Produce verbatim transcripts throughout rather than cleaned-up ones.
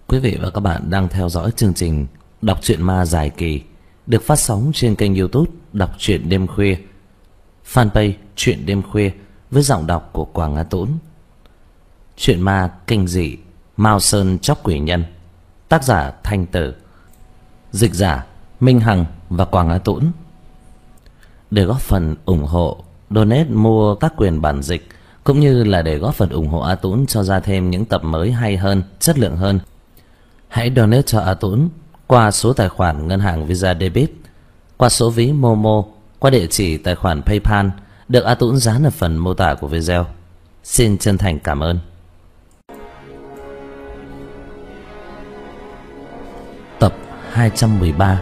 Quý vị và các bạn đang theo dõi chương trình Đọc truyện ma dài kỳ được phát sóng trên kênh YouTube Đọc truyện đêm khuya, fanpage Truyện đêm khuya với giọng đọc của Quảng Á Tũng. Truyện ma kinh dị Mao Sơn Chóc Quỷ Nhân, tác giả Thanh Tử, dịch giả Minh Hằng và Quảng Á Tũng. Để góp phần ủng hộ, donate mua các quyền bản dịch cũng như là để góp phần ủng hộ A Tũng cho ra thêm những tập mới hay hơn, chất lượng hơn, hãy donate cho A Tũng qua số tài khoản ngân hàng Visa Debit, qua số ví Momo, qua địa chỉ tài khoản PayPal được A Tũng dán ở phần mô tả của video. Xin chân thành cảm ơn. Tập hai trăm mười ba.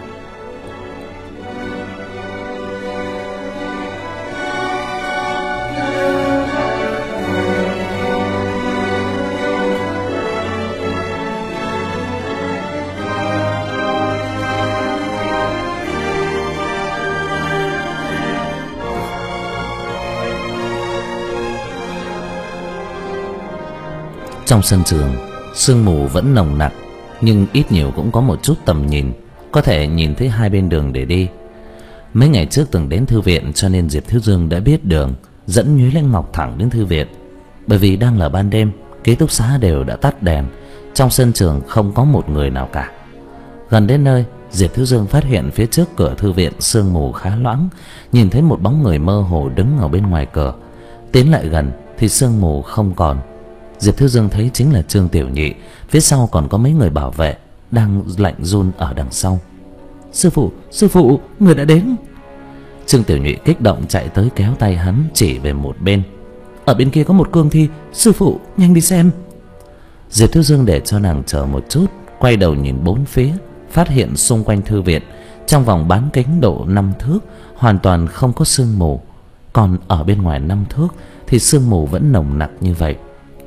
Trong sân trường, sương mù vẫn nồng nặc, nhưng ít nhiều cũng có một chút tầm nhìn, có thể nhìn thấy hai bên đường để đi. Mấy ngày trước từng đến thư viện cho nên Diệp Thiếu Dương đã biết đường, dẫn Nhuế Lãnh Ngọc thẳng đến thư viện. Bởi vì đang là ban đêm, ký túc xá đều đã tắt đèn, trong sân trường không có một người nào cả. Gần đến nơi, Diệp Thiếu Dương phát hiện phía trước cửa thư viện sương mù khá loãng, nhìn thấy một bóng người mơ hồ đứng ở bên ngoài cửa. Tiến lại gần thì sương mù không còn. Diệp Thiếu Dương thấy chính là Trương Tiểu Nhị, phía sau còn có mấy người bảo vệ đang lạnh run ở đằng sau. Sư phụ, sư phụ, người đã đến. Trương Tiểu Nhị kích động chạy tới kéo tay hắn chỉ về một bên. Ở bên kia có một cương thi, sư phụ nhanh đi xem. Diệp Thiếu Dương để cho nàng chờ một chút, quay đầu nhìn bốn phía, phát hiện xung quanh thư viện trong vòng bán kính độ năm thước hoàn toàn không có sương mù, còn ở bên ngoài năm thước thì sương mù vẫn nồng nặc như vậy.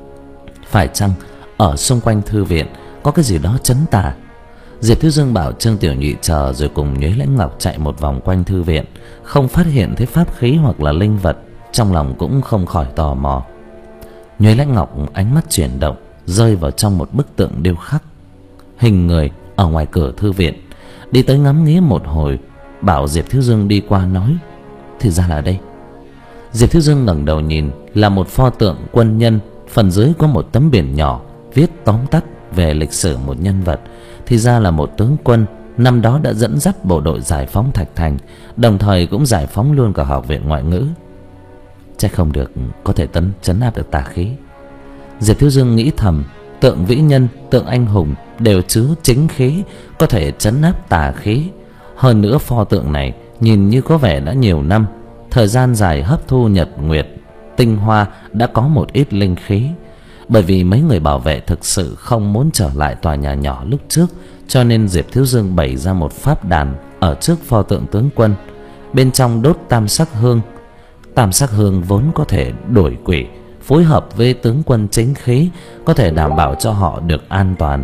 Phải chăng ở xung quanh thư viện có cái gì đó trấn tà? Diệp Thiếu Dương bảo Trương Tiểu Nhị chờ rồi cùng Nhuế Lãnh Ngọc chạy một vòng quanh thư viện, không phát hiện thấy pháp khí hoặc là linh vật, trong lòng cũng không khỏi tò mò. Nhuế Lãnh Ngọc ánh mắt chuyển động, rơi vào trong một bức tượng điêu khắc hình người ở ngoài cửa thư viện, đi tới ngắm nghía một hồi, bảo Diệp Thiếu Dương đi qua nói: thì ra là đây. Diệp Thiếu Dương ngẩng đầu nhìn, là một pho tượng quân nhân, phần dưới có một tấm biển nhỏ viết tóm tắt về lịch sử một nhân vật, thì ra là một tướng quân năm đó đã dẫn dắt bộ đội giải phóng Thạch Thành, đồng thời cũng giải phóng luôn cả học viện ngoại ngữ. Chắc không được có thể tấn trấn áp được tà khí. Diệp Thiếu Dương nghĩ thầm, tượng vĩ nhân, tượng anh hùng đều chứa chính khí, có thể trấn áp tà khí. Hơn nữa pho tượng này nhìn như có vẻ đã nhiều năm, thời gian dài hấp thu nhật nguyệt tinh hoa, đã có một ít linh khí. Bởi vì mấy người bảo vệ thực sự không muốn trở lại tòa nhà nhỏ lúc trước, cho nên Diệp Thiếu Dương bày ra một pháp đàn ở trước pho tượng tướng quân, bên trong đốt tam sắc hương. Tam sắc hương vốn có thể đuổi quỷ, phối hợp với tướng quân chính khí, có thể đảm bảo cho họ được an toàn.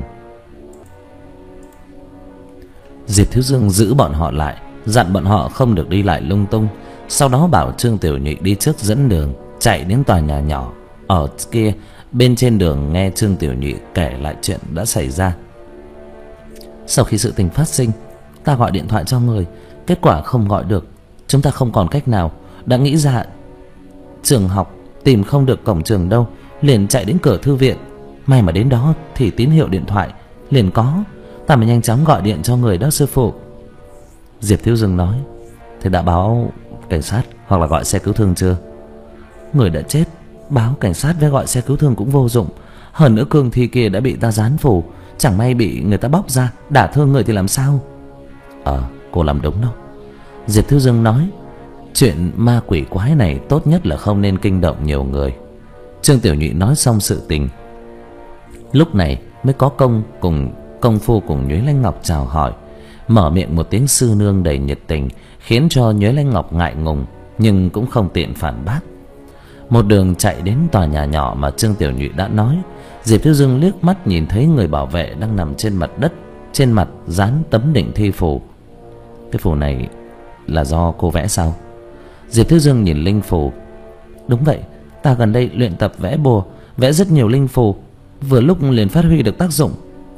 Diệp Thiếu Dương giữ bọn họ lại, dặn bọn họ không được đi lại lung tung, sau đó bảo Trương Tiểu Nhị đi trước dẫn đường, chạy đến tòa nhà nhỏ ở kia. Bên trên đường nghe Trương Tiểu Nhị kể lại chuyện đã xảy ra. Sau khi sự tình phát sinh, ta gọi điện thoại cho người, kết quả không gọi được. Chúng ta không còn cách nào, đã nghĩ ra trường học tìm không được cổng trường đâu, liền chạy đến cửa thư viện. May mà đến đó thì tín hiệu điện thoại liền có, ta mới nhanh chóng gọi điện cho người đó sư phụ. Diệp Thiếu Dương nói: thế đã báo cảnh sát hoặc là gọi xe cứu thương chưa? Người đã chết, báo cảnh sát với gọi xe cứu thương cũng vô dụng. Hơn nữa cương thi kia đã bị ta dán phù, chẳng may bị người ta bóc ra đả thương người thì làm sao? Ờ, cô làm đúng đâu. Diệp Thiếu Dương nói: chuyện ma quỷ quái này tốt nhất là không nên kinh động nhiều người. Trương Tiểu Nhị nói xong sự tình, lúc này mới có công cùng công phu cùng Nhuế Lãnh Ngọc chào hỏi, mở miệng một tiếng sư nương đầy nhiệt tình, khiến cho Nhuế Lãnh Ngọc ngại ngùng nhưng cũng không tiện phản bác. Một đường chạy đến tòa nhà nhỏ mà Trương Tiểu Nhị đã nói. Diệp Thiếu Dương liếc mắt nhìn thấy người bảo vệ đang nằm trên mặt đất, trên mặt dán tấm định thi phù. Cái phù này là do cô vẽ sao? Diệp Thiếu Dương nhìn linh phù. Đúng vậy, ta gần đây luyện tập vẽ bùa, vẽ rất nhiều linh phù, vừa lúc liền phát huy được tác dụng.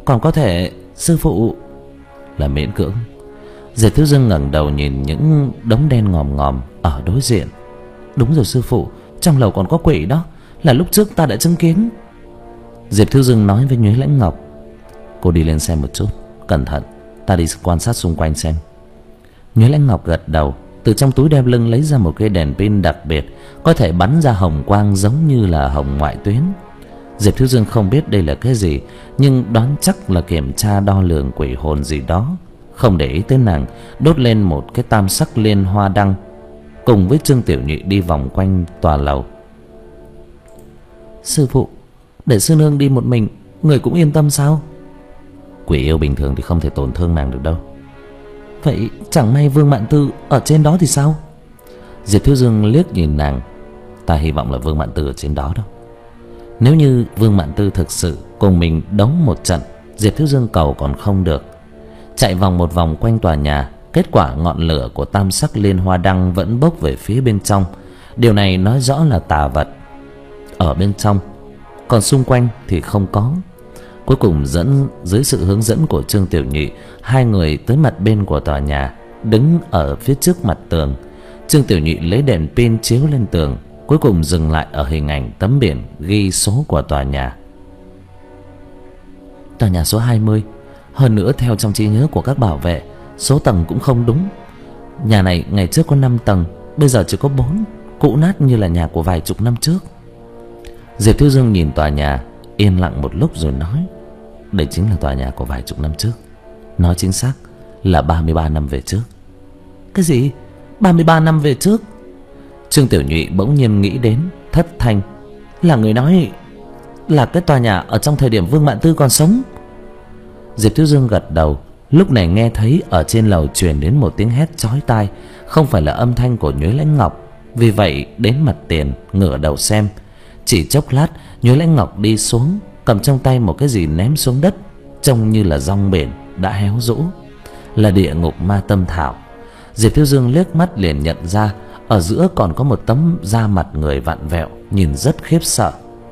còn có thể sư phụ. Là miễn cưỡng. Diệp Thiếu Dương ngẩng đầu nhìn những đống đen ngòm ngòm ở đối diện. Đúng rồi sư phụ, trong lầu còn có quỷ đó, là lúc trước ta đã chứng kiến. Diệp Thiếu Dương nói với Nhuế Lãnh Ngọc: cô đi lên xem một chút, cẩn thận, ta đi quan sát xung quanh xem. Nhuế Lãnh Ngọc gật đầu, từ trong túi đeo lưng lấy ra một cây đèn pin đặc biệt, có thể bắn ra hồng quang giống như là hồng ngoại tuyến. Diệp Thiếu Dương không biết đây là cái gì, nhưng đoán chắc là kiểm tra đo lường quỷ hồn gì đó. Không để ý tới nàng, đốt lên một cái tam sắc liên hoa đăng, cùng với Trương Tiểu Nhị đi vòng quanh tòa lầu. Sư phụ, để sư nương đi một mình, người cũng yên tâm sao? Quỷ yêu bình thường thì không thể tổn thương nàng được đâu. Vậy chẳng may Vương Mạn Tư ở trên đó thì sao? Diệp Thiếu Dương liếc nhìn nàng. Ta hy vọng là Vương Mạn Tư ở trên đó đâu. Nếu như Vương Mạn Tư thực sự cùng mình đấu một trận, Diệp Thiếu Dương cầu còn không được. Chạy vòng một vòng quanh tòa nhà, kết quả ngọn lửa của tam sắc liên hoa đăng vẫn bốc về phía bên trong. Điều này nói rõ là tà vật ở bên trong, còn xung quanh thì không có. Cuối cùng dẫn dưới sự hướng dẫn của Trương Tiểu Nhị, hai người tới mặt bên của tòa nhà, đứng ở phía trước mặt tường. Trương Tiểu Nhị lấy đèn pin chiếu lên tường, cuối cùng dừng lại ở hình ảnh tấm biển ghi số của tòa nhà. Tòa nhà số hai mươi. Hơn nữa theo trong trí nhớ của các bảo vệ, số tầng cũng không đúng. Nhà này ngày trước có năm tầng, bây giờ chỉ có bốn, cũ nát như là nhà của vài chục năm trước. Diệp Thiếu Dương nhìn tòa nhà, yên lặng một lúc rồi nói: đây chính là tòa nhà của vài chục năm trước. Nói chính xác là ba mươi ba năm về trước. Cái gì? ba mươi ba năm về trước? Trương Tiểu Nhụy bỗng nhiên nghĩ đến, thất thanh: là người nói là cái tòa nhà ở trong thời điểm Vương Mạn Tư còn sống? Diệp Thiếu Dương gật đầu. Lúc này nghe thấy ở trên lầu truyền đến một tiếng hét chói tai, không phải là âm thanh của Nhuế Lãnh Ngọc. Vì vậy đến mặt tiền ngửa đầu xem. Chỉ chốc lát, Nhuế Lãnh Ngọc đi xuống, cầm trong tay một cái gì ném xuống đất, trông như là rong biển đã héo rũ. Là địa ngục ma tâm thảo. Diệp Thiếu Dương liếc mắt liền nhận ra, ở giữa còn có một tấm da mặt người vặn vẹo, nhìn rất khiếp sợ.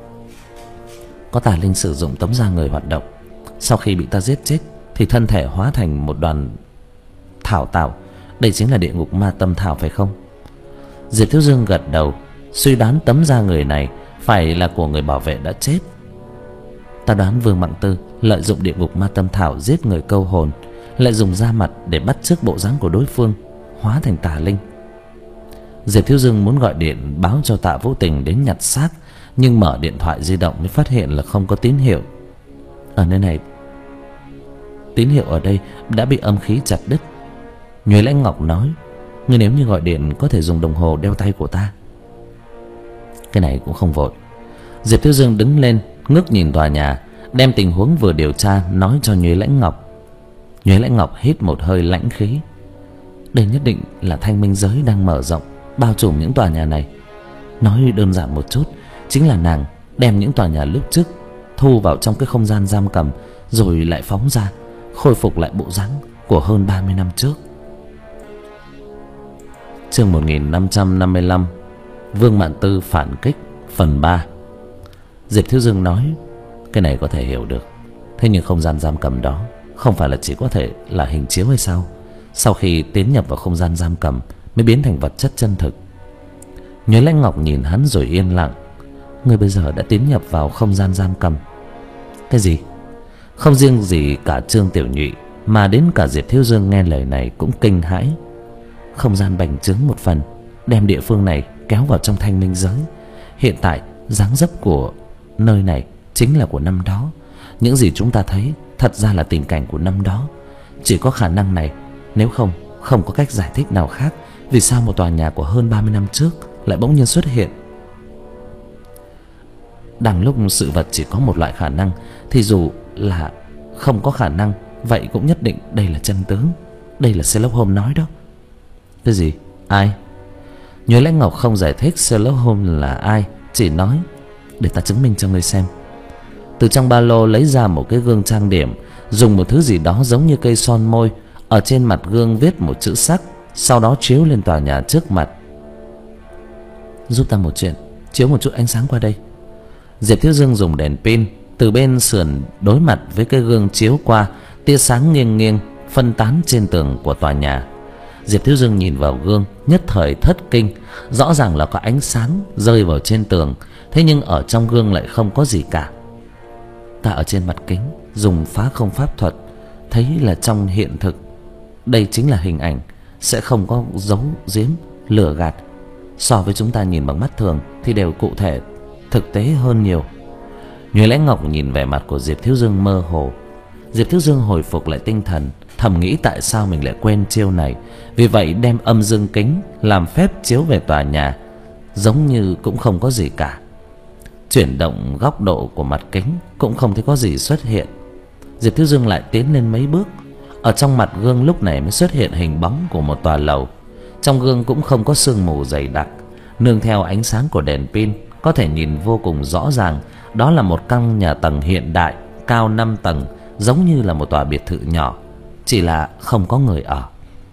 Có tà linh sử dụng tấm da người hoạt động, sau khi bị ta giết chết thì thân thể hóa thành một đoàn thảo tạo. Đây chính là địa ngục ma tâm thảo phải không? Diệp Thiếu Dương gật đầu, suy đoán tấm da người này phải là của người bảo vệ đã chết. Ta đoán Vương Mạn Tư lợi dụng địa ngục ma tâm thảo giết người câu hồn, lại dùng da mặt để bắt chước bộ dáng của đối phương, hóa thành tà linh. Diệp Thiếu Dương muốn gọi điện báo cho Tạ Vũ Tình đến nhặt xác, nhưng mở điện thoại di động mới phát hiện là không có tín hiệu. Ở nơi này, tín hiệu ở đây đã bị âm khí chặt đứt. Nhuế Lãnh Ngọc nói: ngươi nếu như gọi điện có thể dùng đồng hồ đeo tay của ta. Cái này cũng không vội. Diệp Thiếu Dương đứng lên, ngước nhìn tòa nhà, đem tình huống vừa điều tra nói cho Nhuế Lãnh Ngọc. Nhuế Lãnh Ngọc hít một hơi lãnh khí. Đây nhất định là thanh minh giới đang mở rộng, bao trùm những tòa nhà này. Nói đơn giản một chút, chính là nàng đem những tòa nhà lúc trước thu vào trong cái không gian giam cầm, rồi lại phóng ra, khôi phục lại bộ dáng của hơn ba mươi năm trước. Chương một nghìn năm trăm năm mươi lăm, Vương Mạn Tư phản kích, phần ba. Diệp Thiếu Dương nói: cái này có thể hiểu được, thế nhưng không gian giam cầm đó không phải là chỉ có thể là hình chiếu hay sao? Sau khi tiến nhập vào không gian giam cầm mới biến thành vật chất chân thực. Nhuế Lãnh Ngọc nhìn hắn rồi yên lặng. Ngươi bây giờ đã tiến nhập vào không gian giam cầm. Cái gì? Không riêng gì cả Trương Tiểu Nhụy, mà đến cả Diệp Thiếu Dương nghe lời này cũng kinh hãi. Không gian bành trướng một phần, đem địa phương này kéo vào trong thanh minh giới. Hiện tại dáng dấp của nơi này chính là của năm đó. Những gì chúng ta thấy thật ra là tình cảnh của năm đó. Chỉ có khả năng này, nếu không không có cách giải thích nào khác vì sao một tòa nhà của hơn ba mươi năm trước lại bỗng nhiên xuất hiện. Đằng lúc sự vật chỉ có một loại khả năng, thì dù là không có khả năng, vậy cũng nhất định đây là chân tướng. Đây là Sherlock Holmes nói đó. Cái gì? Ai? Nhuế Lãnh Ngọc không giải thích Sherlock Holmes là ai, chỉ nói: để ta chứng minh cho ngươi xem. Từ trong ba lô lấy ra một cái gương trang điểm, dùng một thứ gì đó giống như cây son môi, ở trên mặt gương viết một chữ sắc, sau đó chiếu lên tòa nhà trước mặt. Giúp ta một chuyện, chiếu một chút ánh sáng qua đây. Diệp Thiếu Dương dùng đèn pin Từ bên sườn đối mặt với cái gương chiếu qua, tia sáng nghiêng nghiêng phân tán trên tường của tòa nhà. Diệp Thiếu Dương nhìn vào gương, nhất thời thất kinh. Rõ ràng là có ánh sáng rơi vào trên tường, thế nhưng ở trong gương lại không có gì cả. Ta ở trên mặt kính dùng phá không pháp thuật, thấy là trong hiện thực đây chính là hình ảnh, sẽ không có giấu giếm lừa gạt. So với chúng ta nhìn bằng mắt thường thì đều cụ thể, thực tế hơn nhiều. Nhuế Lãnh Ngọc nhìn vẻ mặt của Diệp Thiếu Dương mơ hồ. Diệp Thiếu Dương hồi phục lại tinh thần, thầm nghĩ tại sao mình lại quên chiêu này. Vì vậy đem âm dương kính làm phép chiếu về tòa nhà, giống như cũng không có gì cả. Chuyển động góc độ của mặt kính cũng không thấy có gì xuất hiện. Diệp Thiếu Dương lại tiến lên mấy bước. Ở trong mặt gương lúc này mới xuất hiện hình bóng của một tòa lầu. Trong gương cũng không có sương mù dày đặc, nương theo ánh sáng của đèn pin có thể nhìn vô cùng rõ ràng. Đó là một căn nhà tầng hiện đại, cao năm tầng, giống như là một tòa biệt thự nhỏ, chỉ là không có người ở.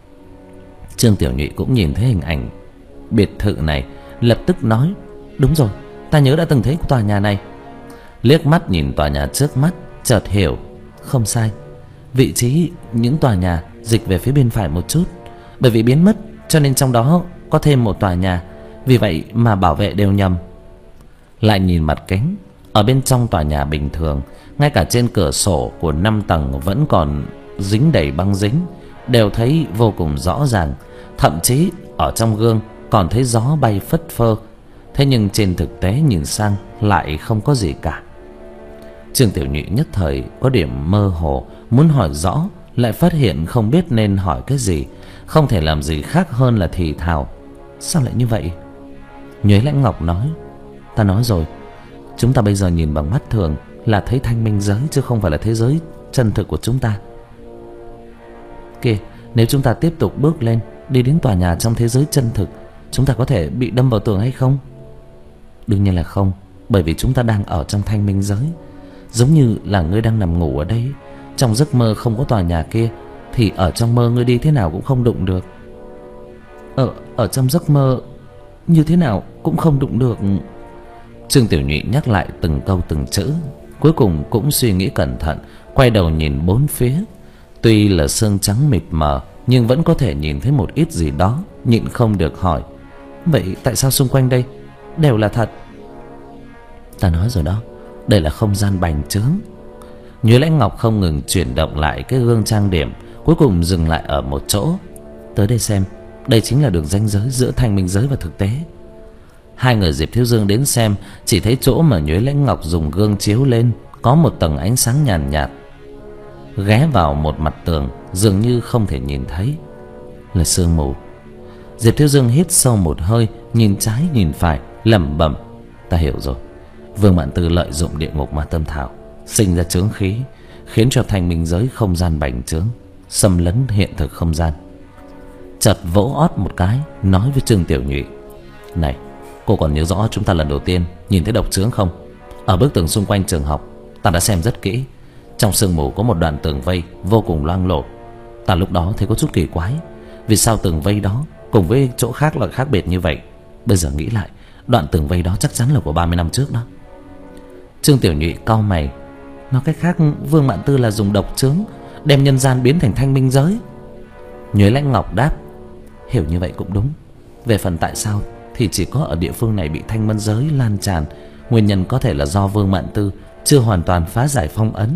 Trương Tiểu Nhụy cũng nhìn thấy hình ảnh biệt thự này, lập tức nói: đúng rồi, ta nhớ đã từng thấy tòa nhà này. Liếc mắt nhìn tòa nhà trước mắt, chợt hiểu, không sai, vị trí những tòa nhà dịch về phía bên phải một chút, bởi vì biến mất cho nên trong đó có thêm một tòa nhà, vì vậy mà bảo vệ đều nhầm. Lại nhìn mặt kính, ở bên trong tòa nhà bình thường, ngay cả trên cửa sổ của năm tầng vẫn còn dính đầy băng dính, đều thấy vô cùng rõ ràng. Thậm chí ở trong gương còn thấy gió bay phất phơ. Thế nhưng trên thực tế nhìn sang lại không có gì cả. Trương Tiểu Nhụy nhất thời có điểm mơ hồ, muốn hỏi rõ, lại phát hiện không biết nên hỏi cái gì, không thể làm gì khác hơn là thì thào: sao lại như vậy? Nhuế Lãnh Ngọc nói: ta nói rồi, chúng ta bây giờ nhìn bằng mắt thường là thấy thanh minh giới, chứ không phải là thế giới chân thực của chúng ta. Kìa, nếu chúng ta tiếp tục bước lên, đi đến tòa nhà trong thế giới chân thực, chúng ta có thể bị đâm vào tường hay không? Đương nhiên là không, bởi vì chúng ta đang ở trong thanh minh giới. Giống như là ngươi đang nằm ngủ ở đây, trong giấc mơ không có tòa nhà kia, thì ở trong mơ ngươi đi thế nào cũng không đụng được. Ở, ở trong giấc mơ như thế nào cũng không đụng được. Trương Tiểu Nhụy nhắc lại từng câu từng chữ, cuối cùng cũng suy nghĩ cẩn thận, quay đầu nhìn bốn phía. Tuy là sương trắng mịt mờ, nhưng vẫn có thể nhìn thấy một ít gì đó, nhịn không được hỏi: vậy tại sao xung quanh đây đều là thật? Ta nói rồi đó, đây là không gian bành trướng. Nhuế Lãnh Ngọc không ngừng chuyển động lại cái gương trang điểm, cuối cùng dừng lại ở một chỗ. Tới đây xem, đây chính là đường ranh giới giữa thanh minh giới và thực tế. Hai người Diệp Thiếu Dương đến xem, chỉ thấy chỗ mà Nhuế Lãnh Ngọc dùng gương chiếu lên có một tầng ánh sáng nhàn nhạt, nhạt ghé vào một mặt tường, dường như không thể nhìn thấy, là sương mù. Diệp Thiếu Dương hít sâu một hơi, nhìn trái nhìn phải, lẩm bẩm: ta hiểu rồi. Vương Mạn Tư lợi dụng địa ngục ma tâm thảo sinh ra chướng khí, khiến cho thanh minh giới không gian bành trướng, xâm lấn hiện thực không gian. Chợt vỗ ót một cái, nói với Trương Tiểu Nhụy: này, cô còn nhớ rõ chúng ta lần đầu tiên nhìn thấy độc chướng không? Ở bức tường xung quanh trường học, ta đã xem rất kỹ. Trong sương mù có một đoạn tường vây vô cùng loang lổ. Ta lúc đó thấy có chút kỳ quái, vì sao tường vây đó cùng với chỗ khác lại khác biệt như vậy? Bây giờ nghĩ lại, đoạn tường vây đó chắc chắn là của ba mươi năm trước đó. Trương Tiểu Nhụy cau mày: nói cách khác, Vương Mạn Tư là dùng độc chướng đem nhân gian biến thành thanh minh giới. Nhuế Lãnh Ngọc đáp: hiểu như vậy cũng đúng. Về phần tại sao thì chỉ có ở địa phương này bị thanh minh giới lan tràn, nguyên nhân có thể là do Vương Mạn Tư chưa hoàn toàn phá giải phong ấn,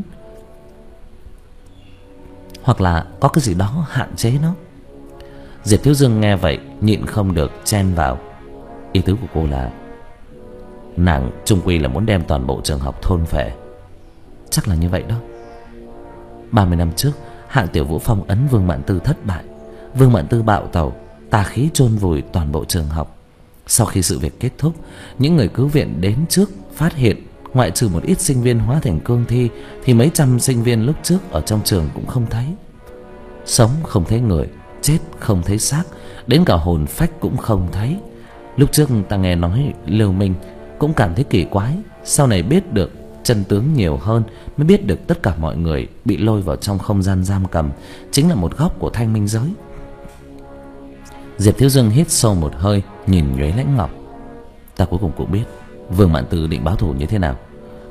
hoặc là có cái gì đó hạn chế nó. Diệp Thiếu Dương nghe vậy nhịn không được chen vào: ý tứ của cô là nàng chung quy là muốn đem toàn bộ trường học thôn phệ. Chắc là như vậy đó. Ba mươi năm trước, hạng Tiểu Vũ phong ấn Vương Mạn Tư thất bại. Vương Mạn Tư bạo tẩu, tà khí chôn vùi toàn bộ trường học. Sau khi sự việc kết thúc, những người cứu viện đến trước phát hiện, ngoại trừ một ít sinh viên hóa thành cương thi, thì mấy trăm sinh viên lúc trước ở trong trường cũng không thấy. Sống không thấy người, chết không thấy xác, đến cả hồn phách cũng không thấy. Lúc trước ta nghe nói Lưu Minh cũng cảm thấy kỳ quái, sau này biết được chân tướng nhiều hơn, mới biết được tất cả mọi người bị lôi vào trong không gian giam cầm chính là một góc của thanh minh giới. Diệp Thiếu Dương hít sâu một hơi, nhìn Nhuế Lãnh Ngọc: ta cuối cùng cũng biết Vương Mạn Tư định báo thù như thế nào.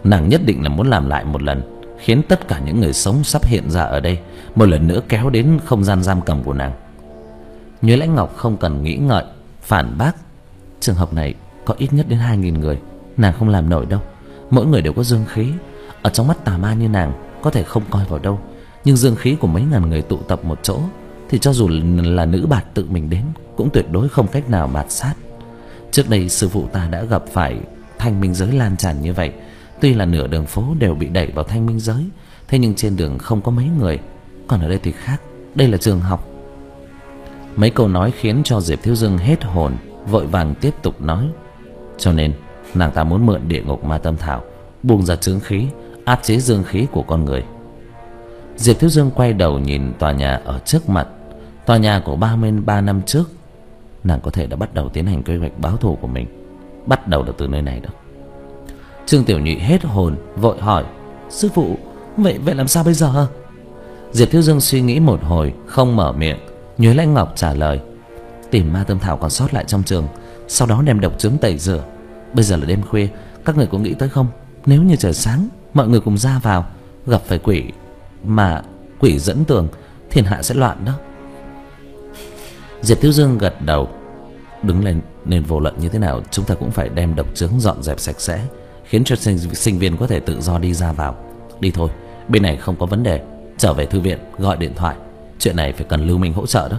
Nàng nhất định là muốn làm lại một lần, khiến tất cả những người sống sắp hiện ra ở đây một lần nữa kéo đến không gian giam cầm của nàng. Nhuế Lãnh Ngọc không cần nghĩ ngợi phản bác. Trường hợp này có ít nhất đến hai nghìn người, nàng không làm nổi đâu. Mỗi người đều có dương khí, ở trong mắt tà ma như nàng có thể không coi vào đâu, nhưng dương khí của mấy ngàn người tụ tập một chỗ thì cho dù là nữ bạt tự mình đến cũng tuyệt đối không cách nào mạt sát. Trước đây sư phụ ta đã gặp phải thanh minh giới lan tràn như vậy. Tuy là nửa đường phố đều bị đẩy vào thanh minh giới, thế nhưng trên đường không có mấy người. Còn ở đây thì khác, đây là trường học. Mấy câu nói khiến cho Diệp Thiếu Dương hết hồn, vội vàng tiếp tục nói. Cho nên nàng ta muốn mượn địa ngục ma tâm thảo, buông ra chướng khí, áp chế dương khí của con người. Diệp Thiếu Dương quay đầu nhìn tòa nhà ở trước mặt, tòa nhà của ba mươi ba năm trước. Nàng có thể đã bắt đầu tiến hành kế hoạch báo thù của mình, bắt đầu được từ nơi này đó. Trương Tiểu Nhụy hết hồn, vội hỏi. Sư phụ, vậy vậy làm sao bây giờ? Diệp Thiếu Dương suy nghĩ một hồi, không mở miệng. Nhuế Lãnh Ngọc trả lời. Tìm ma tâm thảo còn sót lại trong trường, sau đó đem độc chứng tẩy rửa. Bây giờ là đêm khuya, các người có nghĩ tới không? Nếu như trời sáng, mọi người cùng ra vào, gặp phải quỷ, mà quỷ dẫn tường, thiên hạ sẽ loạn đó. Diệp Thiếu Dương gật đầu. Đứng lên, nên vô luận như thế nào chúng ta cũng phải đem độc chứng dọn dẹp sạch sẽ, khiến cho sinh, sinh viên có thể tự do đi ra vào. Đi thôi, bên này không có vấn đề. Trở về thư viện, gọi điện thoại. Chuyện này phải cần Lưu Minh hỗ trợ đó.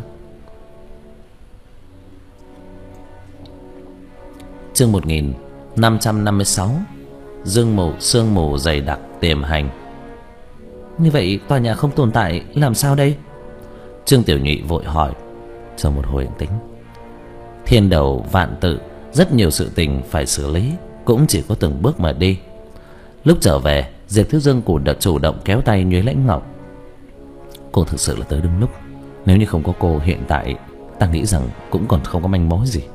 Chương một nghìn năm trăm năm mươi sáu. Dương mù, sương mù dày đặc tiềm hành. Như vậy tòa nhà không tồn tại làm sao đây? Trương Tiểu Nhụy vội hỏi. Chờ một hồi tính. Thiên đầu vạn tự, rất nhiều sự tình phải xử lý, cũng chỉ có từng bước mà đi. Lúc trở về, Diệp Thiếu Dương cũng đã chủ động kéo tay Nhuế Lãnh Ngọc. Cô thực sự là tới đúng lúc. Nếu như không có cô, hiện tại ta nghĩ rằng cũng còn không có manh mối gì.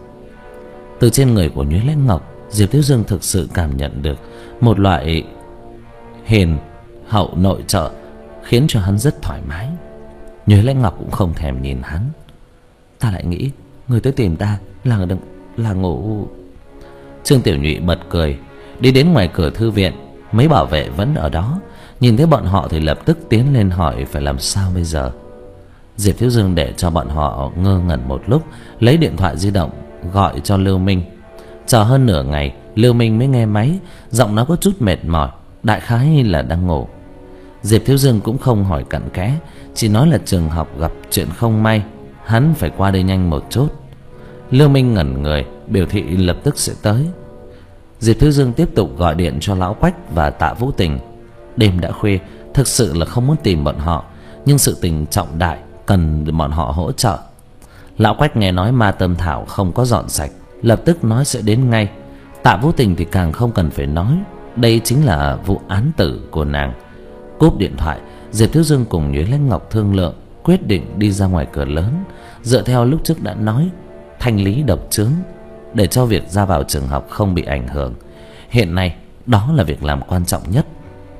Từ trên người của Nhuế Lãnh Ngọc, Diệp Thiếu Dương thực sự cảm nhận được một loại hiền hậu nội trợ, khiến cho hắn rất thoải mái. Nhuế Lãnh Ngọc cũng không thèm nhìn hắn. Ta lại nghĩ người tới tìm ta là là ngủ. Trương Tiểu Nhụy bật cười, đi đến ngoài cửa thư viện. Mấy bảo vệ vẫn ở đó, nhìn thấy bọn họ thì lập tức tiến lên hỏi phải làm sao bây giờ. Diệp Thiếu Dương để cho bọn họ ngơ ngẩn một lúc, lấy điện thoại di động gọi cho Lưu Minh. Chờ hơn nửa ngày, Lưu Minh mới nghe máy, giọng nó có chút mệt mỏi, đại khái là đang ngủ. Diệp Thiếu Dương cũng không hỏi cặn kẽ, chỉ nói là trường học gặp chuyện không may, hắn phải qua đây nhanh một chút. Lưu Minh ngẩn người, biểu thị lập tức sẽ tới. Diệp Thiếu Dương tiếp tục gọi điện cho Lão Quách và Tạ Vũ Tình. Đêm đã khuya, thực sự là không muốn tìm bọn họ, nhưng sự tình trọng đại cần bọn họ hỗ trợ. Lão Quách nghe nói ma tâm thảo không có dọn sạch, lập tức nói sẽ đến ngay. Tạ Vũ Tình thì càng không cần phải nói, đây chính là vụ án tử của nàng. Cúp điện thoại, Diệp Thiếu Dương cùng Nhuế Lãnh Ngọc thương lượng, quyết định đi ra ngoài cửa lớn, dựa theo lúc trước đã nói, thanh lý độc chứng, để cho việc ra vào trường học không bị ảnh hưởng. Hiện nay đó là việc làm quan trọng nhất.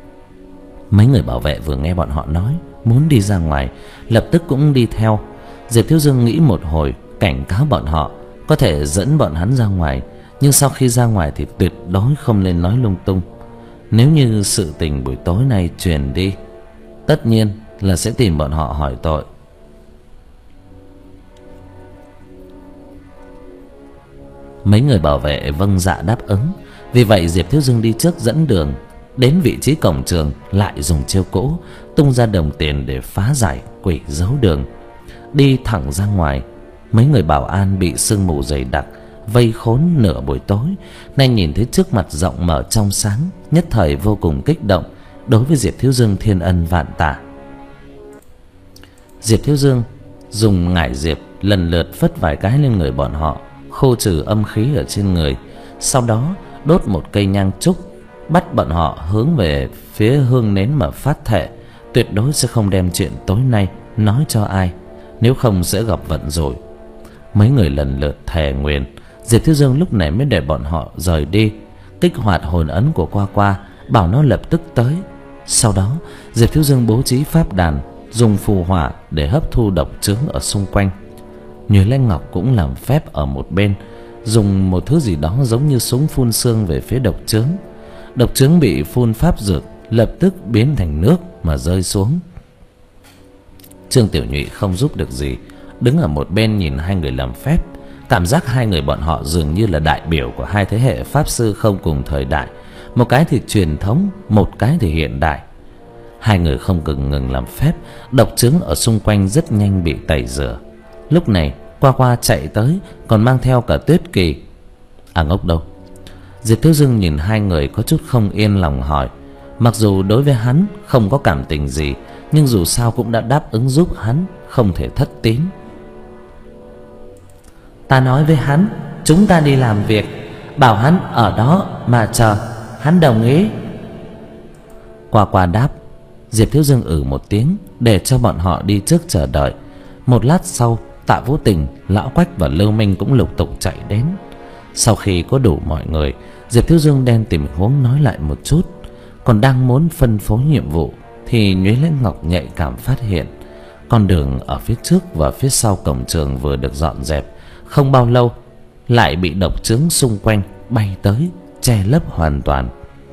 Mấy người bảo vệ vừa nghe bọn họ nói muốn đi ra ngoài, lập tức cũng đi theo. Diệp Thiếu Dương nghĩ một hồi, cảnh cáo bọn họ có thể dẫn bọn hắn ra ngoài, nhưng sau khi ra ngoài thì tuyệt đối không nên nói lung tung. Nếu như sự tình buổi tối nay truyền đi, tất nhiên là sẽ tìm bọn họ hỏi tội. Mấy người bảo vệ vâng dạ đáp ứng. Vì vậy Diệp Thiếu Dương đi trước dẫn đường. Đến vị trí cổng trường lại dùng chiêu cũ, tung ra đồng tiền để phá giải quỷ giấu đường. Đi thẳng ra ngoài, mấy người bảo an bị sương mù dày đặc vây khốn nửa buổi tối, nên nhìn thấy trước mặt rộng mở trong sáng, nhất thời vô cùng kích động. Đối với Diệp Thiếu Dương thiên ân vạn tạ. Diệp Thiếu Dương dùng ngải diệp lần lượt phất vài cái lên người bọn họ, khô trừ âm khí ở trên người. Sau đó đốt một cây nhang trúc, bắt bọn họ hướng về phía hương nến mà phát thệ, tuyệt đối sẽ không đem chuyện tối nay nói cho ai, nếu không sẽ gặp vận rủi. Mấy người lần lượt thề nguyện. Diệp Thiếu Dương lúc này mới để bọn họ rời đi, kích hoạt hồn ấn của Qua Qua, bảo nó lập tức tới. Sau đó Diệp Thiếu Dương bố trí pháp đàn, dùng phù hỏa để hấp thu độc chứng ở xung quanh. Nhuế Lãnh Ngọc cũng làm phép ở một bên, dùng một thứ gì đó giống như súng phun sương về phía độc chứng. Độc chứng bị phun pháp dược lập tức biến thành nước mà rơi xuống. Trương Tiểu Nhụy không giúp được gì, đứng ở một bên nhìn hai người làm phép. Cảm giác hai người bọn họ dường như là đại biểu của hai thế hệ pháp sư không cùng thời đại, một cái thì truyền thống, một cái thì hiện đại. Hai người không ngừng ngừng làm phép, độc chứng ở xung quanh rất nhanh bị tẩy rửa. Lúc này Qua Qua chạy tới, còn mang theo cả Tuyết Kỳ. À ngốc đâu? Diệp Thiếu Dương nhìn hai người có chút không yên lòng hỏi. Mặc dù đối với hắn không có cảm tình gì, nhưng dù sao cũng đã đáp ứng giúp hắn, không thể thất tín. Ta nói với hắn chúng ta đi làm việc, bảo hắn ở đó mà chờ, hắn đồng ý. Qua Qua đáp. Diệp Thiếu Dương ử một tiếng để cho bọn họ đi trước chờ đợi. Một lát sau, Tạ Vũ Tình, Lão Quách và Lưu Minh cũng lục tục chạy đến. Sau khi có đủ mọi người, Diệp Thiếu Dương đem tình huống nói lại một chút. Còn đang muốn phân phối nhiệm vụ thì Nhuế Lãnh Ngọc nhạy cảm phát hiện con đường ở phía trước và phía sau cổng trường vừa được dọn dẹp, không bao lâu lại bị độc chứng xung quanh bay tới, che lấp hoàn toàn.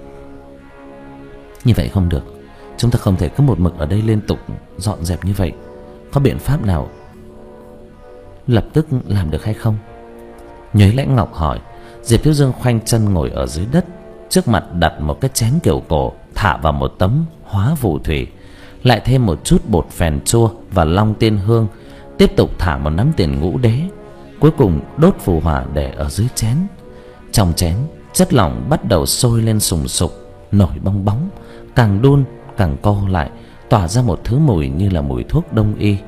Như vậy không được, chúng ta không thể cứ một mực ở đây liên tục dọn dẹp như vậy. Có biện pháp nào lập tức làm được hay không? Nhuế Lãnh Ngọc hỏi. Diệp Thiếu Dương khoanh chân ngồi ở dưới đất, trước mặt đặt một cái chén kiểu cổ, thả vào một tấm hóa phù thủy, lại thêm một chút bột phèn chua và long tiên hương, tiếp tục thả một nắm tiền ngũ đế, cuối cùng đốt phù hỏa để ở dưới chén. Trong chén, chất lỏng bắt đầu sôi lên sùng sục, nổi bong bóng, càng đun càng co lại, tỏa ra một thứ mùi như là mùi thuốc đông y.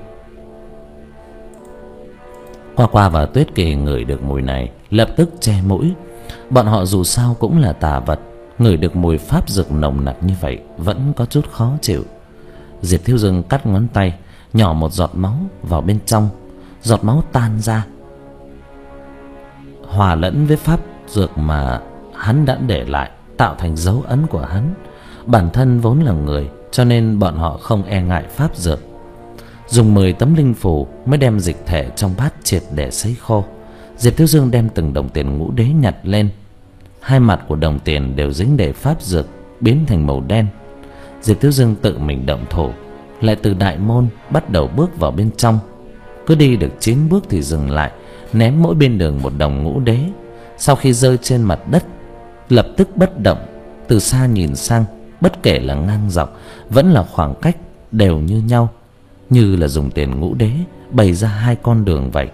Qua Qua và Tuyết Kỳ ngửi được mùi này lập tức che mũi. Bọn họ dù sao cũng là tà vật, ngửi được mùi pháp dược nồng nặc như vậy vẫn có chút khó chịu. Diệp Thiếu Dương cắt ngón tay, nhỏ một giọt máu vào bên trong. Giọt máu tan ra, hòa lẫn với pháp dược mà hắn đã để lại, tạo thành dấu ấn của hắn. Bản thân vốn là người, cho nên bọn họ không e ngại pháp dược. Dùng mười tấm linh phù mới đem dịch thể trong bát triệt để sấy khô. Diệp Thiếu Dương đem từng đồng tiền ngũ đế nhặt lên. Hai mặt của đồng tiền đều dính đầy pháp dược, biến thành màu đen. Diệp Thiếu Dương tự mình động thủ, lại từ đại môn bắt đầu bước vào bên trong. Cứ đi được chín bước thì dừng lại, ném mỗi bên đường một đồng ngũ đế. Sau khi rơi trên mặt đất, lập tức bất động. Từ xa nhìn sang, bất kể là ngang dọc vẫn là khoảng cách đều như nhau, như là dùng tiền ngũ đế bày ra hai con đường vậy.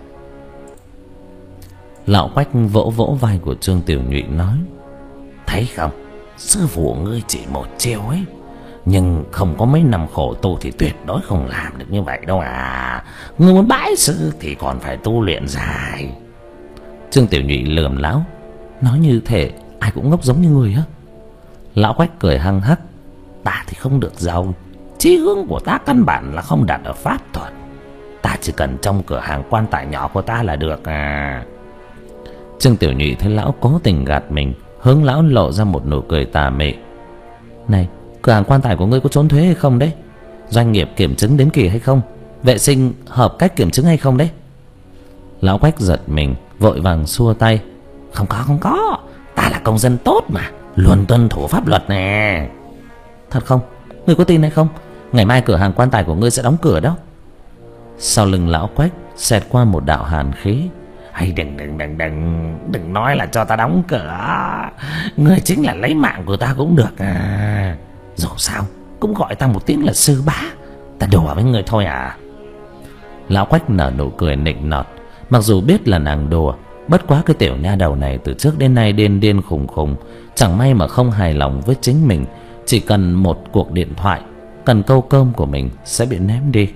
Lão Quách vỗ vỗ vai của Trương Tiểu Nhụy nói: Thấy không, sư phụ ngươi chỉ một chiêu ấy, nhưng không có mấy năm khổ tu thì tuyệt đối không làm được như vậy đâu à. Ngươi muốn bái sư thì còn phải tu luyện dài. Trương Tiểu Nhụy lườm lão, nói như thể ai cũng ngốc giống như người á. Lão Quách cười hăng hắc: Ta thì không được giàu, chí hướng của ta căn bản là không đặt ở pháp thuật. Ta chỉ cần trong cửa hàng quan tài nhỏ của ta là được à. Trương Tiểu Nhụy thấy lão cố tình gạt mình, hướng lão lộ ra một nụ cười tà mị: Này, cửa hàng quan tài của ngươi có trốn thuế hay không đấy? Doanh nghiệp kiểm chứng đến kỳ hay không? Vệ sinh hợp cách kiểm chứng hay không đấy? Lão Quách giật mình, vội vàng xua tay: Không có, không có, ta là công dân tốt mà, luôn tuân thủ pháp luật nè. Thật không? Ngươi có tin hay không? Ngày mai cửa hàng quan tài của ngươi sẽ đóng cửa đó. Sau lưng lão Quách xẹt qua một đạo hàn khí: Hay đừng đừng đừng đừng đừng nói là cho ta đóng cửa. Ngươi chính là lấy mạng của ta cũng được à. Dù sao cũng gọi ta một tiếng là sư bá. Ta đùa với ngươi thôi à. Lão Quách nở nụ cười nịnh nọt. Mặc dù biết là nàng đùa, bất quá cái tiểu nha đầu này từ trước đến nay điên điên khùng khùng, chẳng may mà không hài lòng với chính mình, chỉ cần một cuộc điện thoại, cần câu cơm của mình sẽ bị ném đi.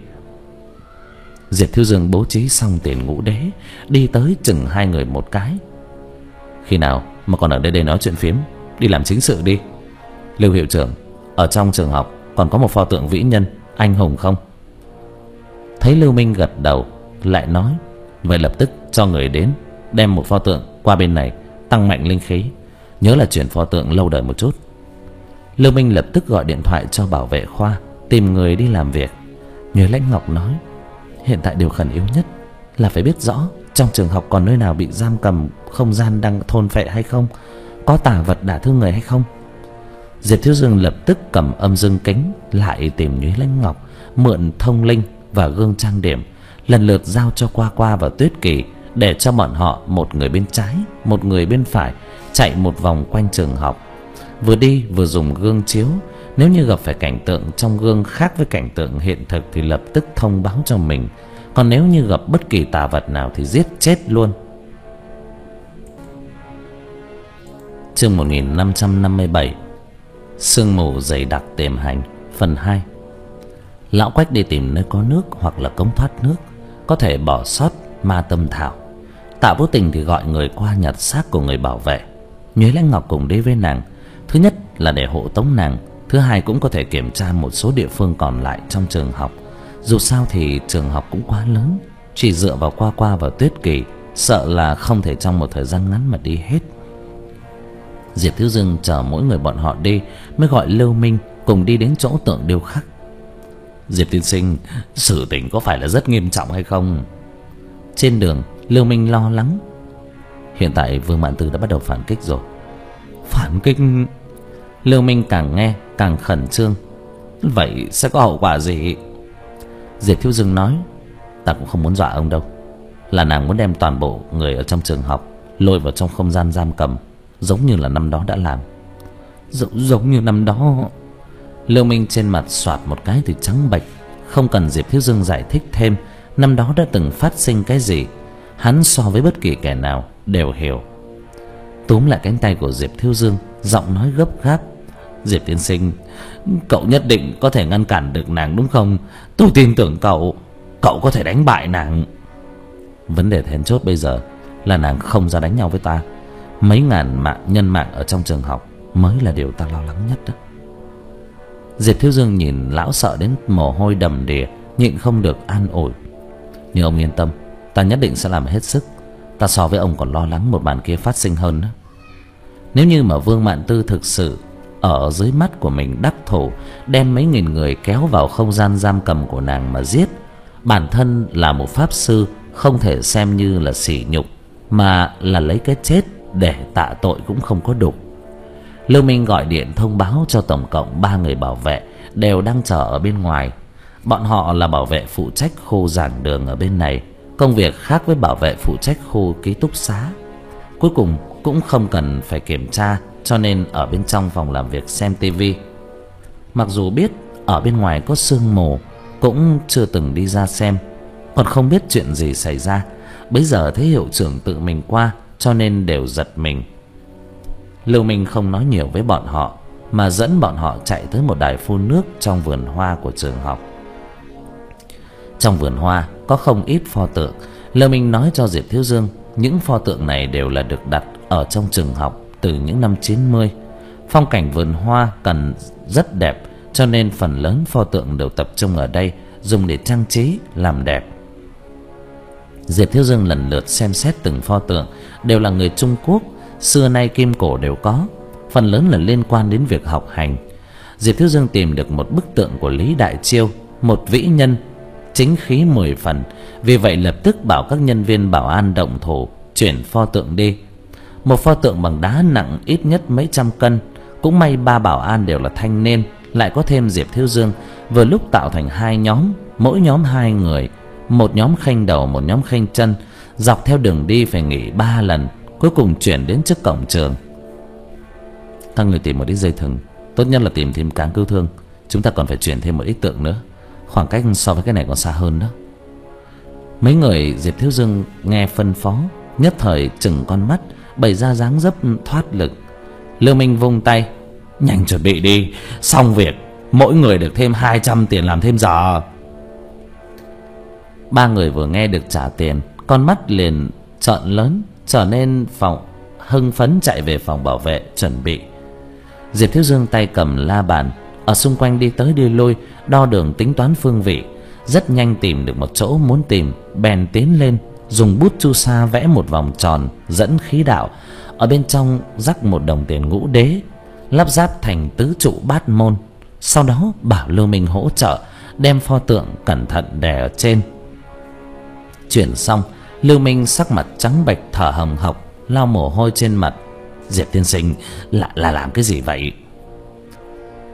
Diệp Thiếu Dương bố trí xong tiền ngũ đế, đi tới chừng hai người một cái: Khi nào mà còn ở đây để nói chuyện phiếm, đi làm chính sự đi. Lưu hiệu trưởng, ở trong trường học còn có một pho tượng vĩ nhân anh hùng không? Thấy Lưu Minh gật đầu, lại nói: Vậy lập tức cho người đến đem một pho tượng qua bên này, tăng mạnh linh khí. Nhớ là chuyển pho tượng lâu đời một chút. Lưu Minh lập tức gọi điện thoại cho bảo vệ khoa, tìm người đi làm việc. Nhuế Lãnh Ngọc nói: Hiện tại điều khẩn yếu nhất là phải biết rõ trong trường học còn nơi nào bị giam cầm, không gian đang thôn phệ hay không, có tà vật đả thương người hay không. Diệp Thiếu Dương lập tức cầm âm dương kính lại tìm Nhuế Lãnh Ngọc, mượn thông linh và gương trang điểm, lần lượt giao cho Qua Qua và Tuyết Kỳ, để cho bọn họ một người bên trái, một người bên phải chạy một vòng quanh trường học. Vừa đi vừa dùng gương chiếu, nếu như gặp phải cảnh tượng trong gương khác với cảnh tượng hiện thực thì lập tức thông báo cho mình, còn nếu như gặp bất kỳ tà vật nào thì giết chết luôn. Chương một nghìn năm trăm năm mươi bảy. Sương mù dày đặc tiềm hành, phần hai. Lão Quách đi tìm nơi có nước hoặc là cống thoát nước, có thể bỏ sót ma tâm thảo. Tạ Vô Tình thì gọi người qua nhặt xác của người bảo vệ. Nhuế Lãnh Ngọc cùng đi với nàng, thứ nhất là để hộ tống nàng, thứ hai cũng có thể kiểm tra một số địa phương còn lại trong trường học. Dù sao thì trường học cũng quá lớn, chỉ dựa vào Qua Qua và Tuyết Kỳ sợ là không thể trong một thời gian ngắn mà đi hết. Diệp Thiếu Dương chờ mỗi người bọn họ đi, mới gọi Lưu Minh cùng đi đến chỗ tượng điêu khắc. Diệp tiên sinh, sự tình có phải là rất nghiêm trọng hay không? Trên đường, Lưu Minh lo lắng. Hiện tại Vương Mạn Tư đã bắt đầu phản kích rồi. Phản kích? Lưu Minh càng nghe càng khẩn trương. Vậy sẽ có hậu quả gì? Diệp Thiếu Dương nói, ta cũng không muốn dọa ông đâu, là nàng muốn đem toàn bộ người ở trong trường học lôi vào trong không gian giam cầm, giống như là năm đó đã làm. Giống, giống như năm đó? Lưu Minh trên mặt xoạt một cái thì trắng bệch. Không cần Diệp Thiếu Dương giải thích thêm năm đó đã từng phát sinh cái gì, hắn so với bất kỳ kẻ nào đều hiểu. Túm lại cánh tay của Diệp Thiếu Dương, giọng nói gấp gáp. Diệp tiên sinh, cậu nhất định có thể ngăn cản được nàng đúng không? Tôi tin tưởng cậu, cậu có thể đánh bại nàng. Vấn đề then chốt bây giờ là nàng không ra đánh nhau với ta. Mấy ngàn mạng nhân mạng ở trong trường học mới là điều ta lo lắng nhất đó. Diệp Thiếu Dương nhìn lão sợ đến mồ hôi đầm đìa, nhịn không được an ủi. Nhưng ông yên tâm, ta nhất định sẽ làm hết sức. Ta so với ông còn lo lắng một màn kia phát sinh hơn đó. Nếu như mà Vương Mạn Tư thực sự ở dưới mắt của mình đắc thủ, đem mấy nghìn người kéo vào không gian giam cầm của nàng mà giết, bản thân là một pháp sư không thể xem như là sỉ nhục, mà là lấy cái chết để tạ tội cũng không có đủ. Lưu Minh gọi điện thông báo cho tổng cộng ba người bảo vệ đều đang chờ ở bên ngoài. Bọn họ là bảo vệ phụ trách khu giảng đường ở bên này, công việc khác với bảo vệ phụ trách khu ký túc xá. Cuối cùng cũng không cần phải kiểm tra, cho nên ở bên trong phòng làm việc xem tivi. Mặc dù biết ở bên ngoài có sương mù, cũng chưa từng đi ra xem, còn không biết chuyện gì xảy ra. Bây giờ thấy hiệu trưởng tự mình qua, cho nên đều giật mình. Lưu Minh không nói nhiều với bọn họ, mà dẫn bọn họ chạy tới một đài phun nước trong vườn hoa của trường học. Trong vườn hoa có không ít pho tượng. Lưu Minh nói cho Diệp Thiếu Dương, những pho tượng này đều là được đặt ở trong trường học từ những năm chín mươi. Phong cảnh vườn hoa cần rất đẹp, cho nên phần lớn pho tượng đều tập trung ở đây, dùng để trang trí làm đẹp. Diệp Thiếu Dương lần lượt xem xét từng pho tượng, đều là người Trung Quốc, xưa nay kim cổ đều có, phần lớn là liên quan đến việc học hành. Diệp Thiếu Dương tìm được một bức tượng của Lý Đại Chiêu, một vĩ nhân chính khí mười phần, vì vậy lập tức bảo các nhân viên bảo an động thủ chuyển pho tượng đi. Một pho tượng bằng đá nặng ít nhất mấy trăm cân. Cũng may ba bảo an đều là thanh niên, lại có thêm Diệp Thiếu Dương, vừa lúc tạo thành hai nhóm, mỗi nhóm hai người, một nhóm khênh đầu, một nhóm khênh chân, dọc theo đường đi phải nghỉ ba lần, cuối cùng chuyển đến trước cổng trường. Các người tìm một ít dây thừng, tốt nhất là tìm thêm cáng cứu thương. Chúng ta còn phải chuyển thêm một ít tượng nữa, khoảng cách so với cái này còn xa hơn đó. Mấy người Diệp Thiếu Dương nghe phân phó, nhất thời chừng con mắt, bày ra dáng dấp thoát lực. Lưu Minh vung tay, nhanh chuẩn bị đi, xong việc mỗi người được thêm hai trăm tiền làm thêm giờ. Ba người vừa nghe được trả tiền, con mắt liền trợn lớn, trở nên phòng hưng phấn chạy về phòng bảo vệ chuẩn bị. Diệp Thiếu Dương tay cầm la bàn, ở xung quanh đi tới đi lui, đo đường tính toán phương vị. Rất nhanh tìm được một chỗ muốn tìm, bèn tiến lên, dùng bút chu sa vẽ một vòng tròn dẫn khí đạo, ở bên trong rắc một đồng tiền ngũ đế, lắp ráp thành tứ trụ bát môn. Sau đó bảo Lưu Minh hỗ trợ đem pho tượng cẩn thận đè ở trên. Chuyển xong, Lưu Minh sắc mặt trắng bệch, thở hồng hộc, lau mồ hôi trên mặt. Diệp tiên sinh là là làm cái gì vậy?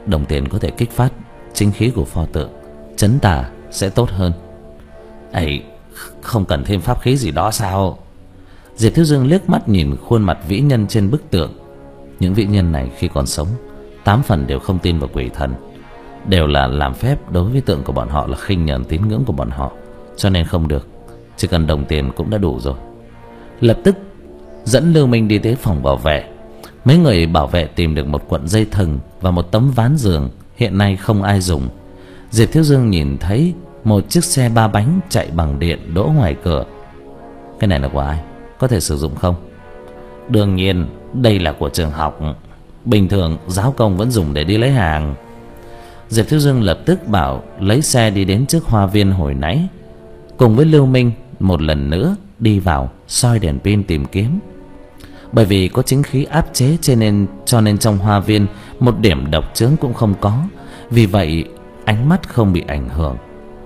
Đồng tiền có thể kích phát chính khí của pho tượng, trấn tà sẽ tốt hơn. Ấy, không cần thêm pháp khí gì đó sao? Diệp Thiếu Dương liếc mắt nhìn khuôn mặt vĩ nhân trên bức tượng. Những vĩ nhân này khi còn sống, tám phần đều không tin vào quỷ thần, đều là làm phép đối với tượng của bọn họ, là khinh nhờn tín ngưỡng của bọn họ, cho nên không được. Chỉ cần đồng tiền cũng đã đủ rồi. Lập tức dẫn Lưu Minh đi tới phòng bảo vệ. Mấy người bảo vệ tìm được một cuộn dây thừng và một tấm ván giường hiện nay không ai dùng. Diệp Thiếu Dương nhìn thấy một chiếc xe ba bánh chạy bằng điện đỗ ngoài cửa. Cái này là của ai? Có thể sử dụng không? Đương nhiên đây là của trường học, bình thường giáo công vẫn dùng để đi lấy hàng. Diệp Thiếu Dương lập tức bảo lấy xe đi đến trước hoa viên hồi nãy, cùng với Lưu Minh một lần nữa đi vào soi đèn pin tìm kiếm. Bởi vì có chính khí áp chế cho nên cho nên trong hoa viên một điểm độc chướng cũng không có, vì vậy ánh mắt không bị ảnh hưởng.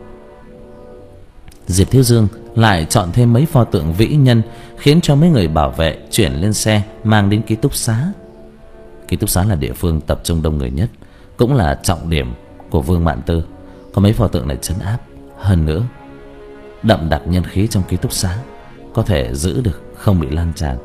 Diệp Thiếu Dương lại chọn thêm mấy pho tượng vĩ nhân, khiến cho mấy người bảo vệ chuyển lên xe mang đến ký túc xá. Ký túc xá là địa phương tập trung đông người nhất, cũng là trọng điểm của Vương Mạn Tư. Có mấy pho tượng này trấn áp, hơn nữa đậm đặc nhân khí trong ký túc xá, có thể giữ được không bị lan tràn.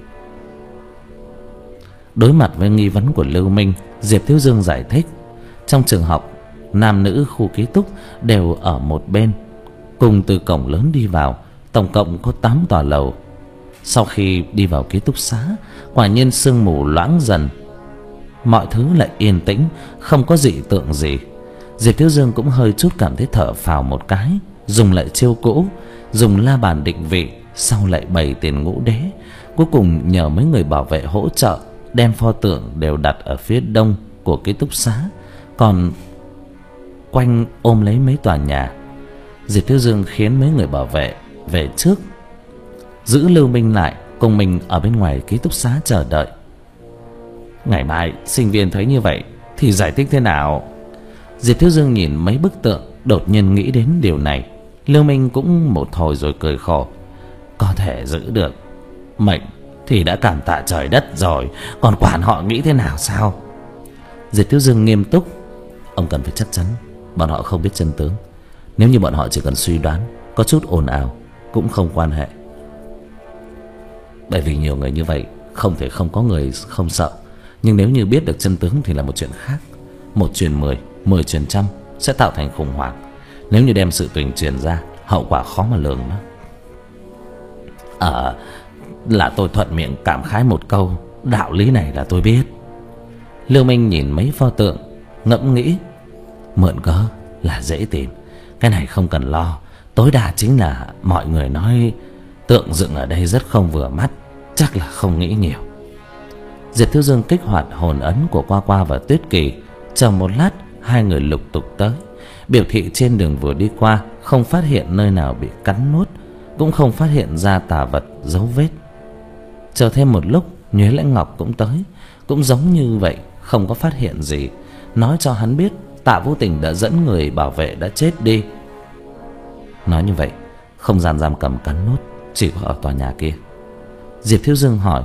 Đối mặt với nghi vấn của Lưu Minh, Diệp Thiếu Dương giải thích trong trường học, nam nữ khu ký túc đều ở một bên, cùng từ cổng lớn đi vào, tổng cộng có tám tòa lầu. Sau khi đi vào ký túc xá, quả nhiên sương mù loãng dần, mọi thứ lại yên tĩnh, không có dị tượng gì. Diệp Thiếu Dương cũng hơi chút cảm thấy thở phào một cái, dùng lại chiêu cũ, dùng la bàn định vị, sau lại bày tiền ngũ đế. Cuối cùng nhờ mấy người bảo vệ hỗ trợ, đem pho tượng đều đặt ở phía đông của ký túc xá, còn quanh ôm lấy mấy tòa nhà. Diệp Thiếu Dương khiến mấy người bảo vệ về trước, giữ Lưu Minh lại cùng mình ở bên ngoài ký túc xá chờ đợi. Ngày mai sinh viên thấy như vậy thì giải thích thế nào? Diệp Thiếu Dương nhìn mấy bức tượng, đột nhiên nghĩ đến điều này. Lưu Minh cũng một hồi rồi cười khổ. Có thể giữ được mệnh thì đã cảm tạ trời đất rồi, còn quản họ nghĩ thế nào sao? Diệp Thiếu Dương nghiêm túc. Ông cần phải chắc chắn bọn họ không biết chân tướng. Nếu như bọn họ chỉ cần suy đoán, có chút ồn ào cũng không quan hệ. Bởi vì nhiều người như vậy, không thể không có người không sợ. Nhưng nếu như biết được chân tướng thì là một chuyện khác. Một truyền mười, mười truyền trăm sẽ tạo thành khủng hoảng. Nếu như đem sự tình truyền ra, hậu quả khó mà lường đó. Ờ, là tôi thuận miệng cảm khái một câu, đạo lý này là tôi biết. Lưu Minh nhìn mấy pho tượng, ngẫm nghĩ. Mượn cớ là dễ tìm, cái này không cần lo. Tối đa chính là mọi người nói tượng dựng ở đây rất không vừa mắt, chắc là không nghĩ nhiều. Diệp Thiếu Dương kích hoạt hồn ấn của Qua Qua và Tuyết Kỳ. Chờ một lát, hai người lục tục tới, biểu thị trên đường vừa đi qua không phát hiện nơi nào bị cắn nuốt, cũng không phát hiện ra tà vật dấu vết. Chờ thêm một lúc, Nhuế Lãnh Ngọc cũng tới, cũng giống như vậy, không có phát hiện gì, nói cho hắn biết Tạ Vũ Tình đã dẫn người bảo vệ đã chết đi. Nói như vậy, không gian giam cầm cắn nuốt chỉ có ở tòa nhà kia. Diệp Thiếu Dương hỏi.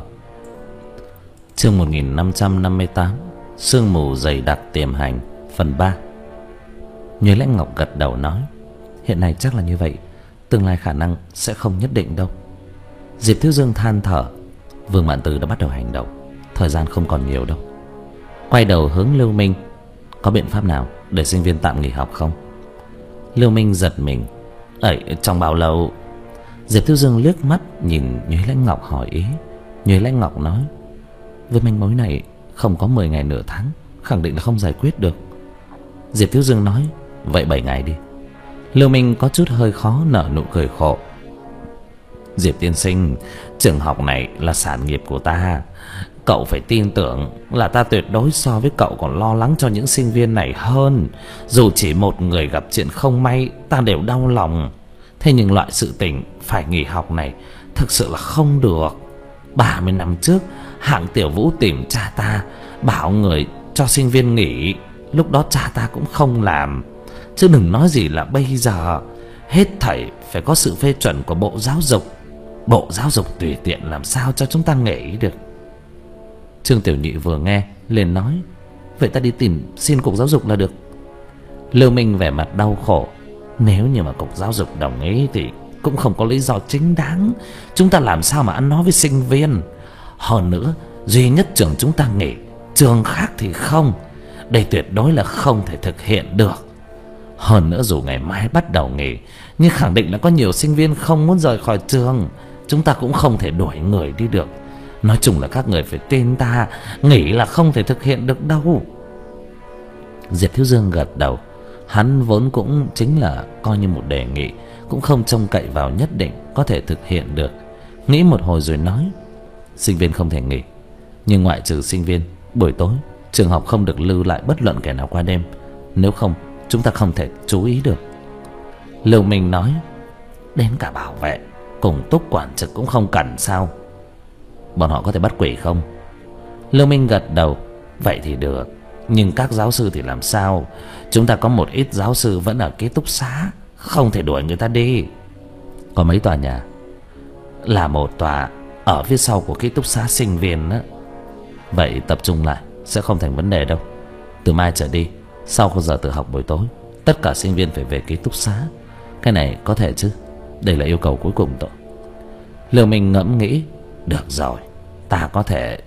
Chương một nghìn năm trăm năm mươi tám, sương mù dày đặc tiềm hành, phần ba. Nhuế Lãnh Ngọc gật đầu nói. Hiện nay chắc là như vậy, tương lai khả năng sẽ không nhất định đâu. Diệp Thiếu Dương than thở. Vương Mạn Từ đã bắt đầu hành động, thời gian không còn nhiều đâu. Quay đầu hướng Lưu Minh. Có biện pháp nào để sinh viên tạm nghỉ học không? Lưu Minh giật mình. Ấy, trong bao lâu? Diệp Thiếu Dương liếc mắt nhìn Nhuế Lãnh Ngọc hỏi ý. Nhuế Lãnh Ngọc nói. Với manh mối này không có mười ngày nửa tháng, khẳng định là không giải quyết được. Diệp Thiếu Dương nói. Vậy bảy ngày đi. Lưu Minh có chút hơi khó nở nụ cười khổ. Diệp tiên sinh, trường học này là sản nghiệp của ta. Cậu phải tin tưởng là ta tuyệt đối so với cậu còn lo lắng cho những sinh viên này hơn. Dù chỉ một người gặp chuyện không may, ta đều đau lòng. Thế nhưng loại sự tình phải nghỉ học này thực sự là không được. Ba mươi năm trước, hạng Tiểu Vũ tìm cha ta, bảo người cho sinh viên nghỉ. Lúc đó cha ta cũng không làm. Chứ đừng nói gì là bây giờ. Hết thảy phải có sự phê chuẩn của Bộ Giáo dục. Bộ Giáo dục tùy tiện làm sao cho chúng ta nghỉ được. Trương Tiểu Nhị vừa nghe liền nói. Vậy ta đi tìm xin cục giáo dục là được. Lưu Minh vẻ mặt đau khổ. Nếu như mà cục giáo dục đồng ý thì cũng không có lý do chính đáng. Chúng ta làm sao mà ăn nói với sinh viên. Hơn nữa, duy nhất trường chúng ta nghỉ, trường khác thì không. Đây tuyệt đối là không thể thực hiện được. Hơn nữa dù ngày mai bắt đầu nghỉ, nhưng khẳng định là có nhiều sinh viên không muốn rời khỏi trường. Chúng ta cũng không thể đuổi người đi được. Nói chung là các người phải tin ta, nghỉ là không thể thực hiện được đâu. Diệp Thiếu Dương gật đầu. Hắn vốn cũng chính là coi như một đề nghị, cũng không trông cậy vào nhất định có thể thực hiện được. Nghĩ một hồi rồi nói, sinh viên không thể nghỉ, nhưng ngoại trừ sinh viên, buổi tối trường học không được lưu lại bất luận kẻ nào qua đêm. Nếu không chúng ta không thể chú ý được. Lưu Minh nói, đến cả bảo vệ cùng túc quản trực cũng không cần sao? Bọn họ có thể bắt quỷ không? Lưu Minh gật đầu. Vậy thì được, nhưng các giáo sư thì làm sao? Chúng ta có một ít giáo sư vẫn ở ký túc xá, không thể đuổi người ta đi. Có mấy tòa nhà? Là một tòa ở phía sau của ký túc xá sinh viên đó. Vậy tập trung lại sẽ không thành vấn đề đâu. Từ mai trở đi, sau giờ tự học buổi tối, tất cả sinh viên phải về ký túc xá. Cái này có thể chứ? Đây là yêu cầu cuối cùng thôi. Lưu Minh ngẫm nghĩ, được rồi, ta có thể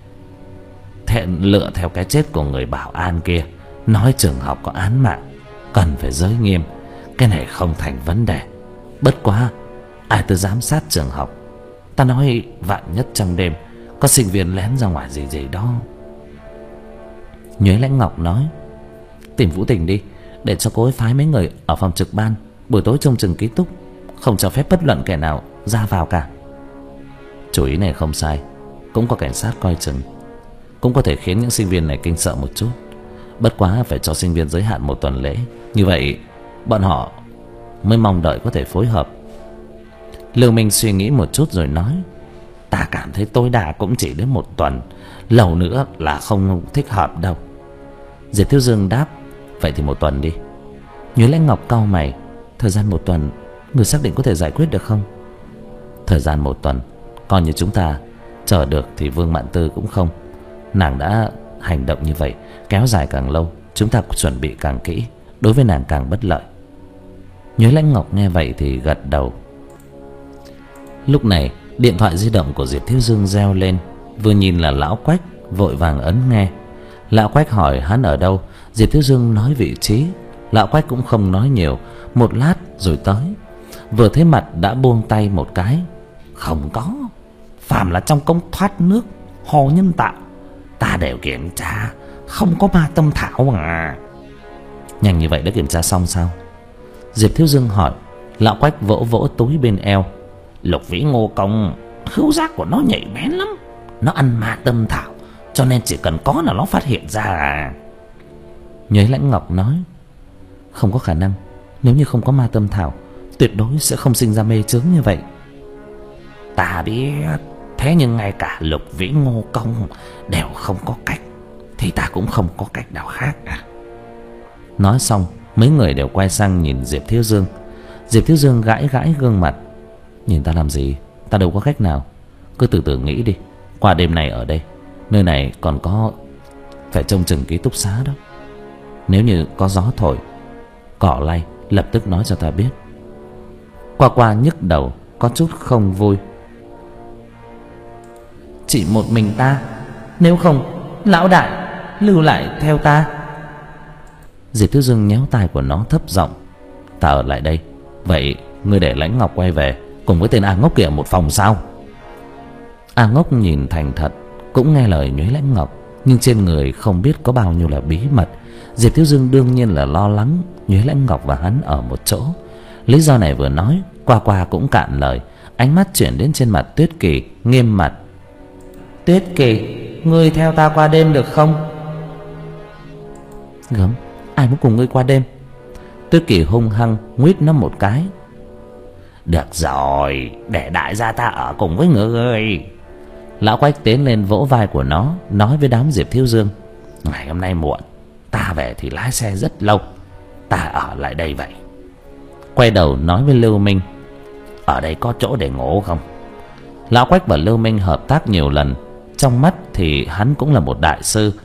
thẹn lựa theo cái chết của người bảo an kia, nói trường học có án mạng, cần phải giới nghiêm. Cái này không thành vấn đề. Bất quá ai tới giám sát trường học? Ta nói vạn nhất trong đêm có sinh viên lén ra ngoài gì gì đó. Nhuế Lãnh Ngọc nói, tìm Vũ Tình đi, để cho cô ấy phái mấy người ở phòng trực ban, buổi tối trông chừng ký túc, không cho phép bất luận kẻ nào ra vào cả. Chủ ý này không sai, cũng có cảnh sát coi chừng, cũng có thể khiến những sinh viên này kinh sợ một chút. Bất quá phải cho sinh viên giới hạn một tuần lễ, như vậy bọn họ mới mong đợi có thể phối hợp. Lưu Minh suy nghĩ một chút rồi nói, ta cảm thấy tối đa cũng chỉ đến một tuần, lâu nữa là không thích hợp đâu. Diệp Thiếu Dương đáp, vậy thì một tuần đi. Nhuế Lãnh Ngọc cau mày, thời gian một tuần người xác định có thể giải quyết được không? Thời gian một tuần coi như chúng ta chờ được thì Vương Mạn Tư cũng không. Nàng đã hành động như vậy, kéo dài càng lâu, chúng ta chuẩn bị càng kỹ, đối với nàng càng bất lợi. Nhuế Lãnh Ngọc nghe vậy thì gật đầu. Lúc này điện thoại di động của Diệp Thiếu Dương reo lên. Vừa nhìn là Lão Quách, vội vàng ấn nghe. Lão Quách hỏi hắn ở đâu, Diệp Thiếu Dương nói vị trí. Lão Quách cũng không nói nhiều, một lát rồi tới. Vừa thấy mặt đã buông tay một cái, không có, phàm là trong công thoát nước, hồ nhân tạo, ta đều kiểm tra, không có ma tâm thảo à. Nhanh như vậy đã kiểm tra xong sao? Diệp Thiếu Dương hỏi. Lão Quách vỗ vỗ túi bên eo, Lục Vĩ Ngô Công khứu giác của nó nhạy bén lắm, nó ăn ma tâm thảo, cho nên chỉ cần có là nó phát hiện ra à. Nhuế Lãnh Ngọc nói, không có khả năng, nếu như không có ma tâm thảo, tuyệt đối sẽ không sinh ra mê chướng như vậy. Ta biết, thế nhưng ngay cả Lục Vĩ Ngô Công đều không có cách, thì ta cũng không có cách nào khác à. Nói xong, mấy người đều quay sang nhìn Diệp Thiếu Dương. Diệp Thiếu Dương gãi gãi gương mặt, nhìn ta làm gì, ta đâu có cách nào. Cứ từ từ nghĩ đi, qua đêm này ở đây, nơi này còn có phải trông chừng ký túc xá đó. Nếu như có gió thổi, cỏ lay, lập tức nói cho ta biết. Qua Qua nhức đầu, có chút không vui. Chỉ một mình ta, nếu không lão đại lưu lại theo ta. Diệp Thiếu Dương nhéo tai của nó thấp giọng, ta ở lại đây. Vậy ngươi để Lãnh Ngọc quay về cùng với tên A Ngốc kia một phòng sao? A Ngốc nhìn thành thật, cũng nghe lời Nhuế Lãnh Ngọc, nhưng trên người không biết có bao nhiêu là bí mật. Diệp Thiếu Dương đương nhiên là lo lắng Nhuế Lãnh Ngọc và hắn ở một chỗ. Lý do này vừa nói, Qua Qua cũng cạn lời, ánh mắt chuyển đến trên mặt Tuyết Kỳ, nghiêm mặt. Tuyết Kỳ, ngươi theo ta qua đêm được không? Gớm, ai muốn cùng ngươi qua đêm? Tuyết Kỳ hung hăng nguýt nó một cái. Được rồi, để đại gia ta ở cùng với ngươi. Lão Quách tiến lên vỗ vai của nó, nói với đám Diệp Thiếu Dương, ngày hôm nay muộn, ta về thì lái xe rất lâu, ta ở lại đây vậy. Quay đầu nói với Lưu Minh, ở đây có chỗ để ngủ không? Lão Quách và Lưu Minh hợp tác nhiều lần, trong mắt thì hắn cũng là một đại sư,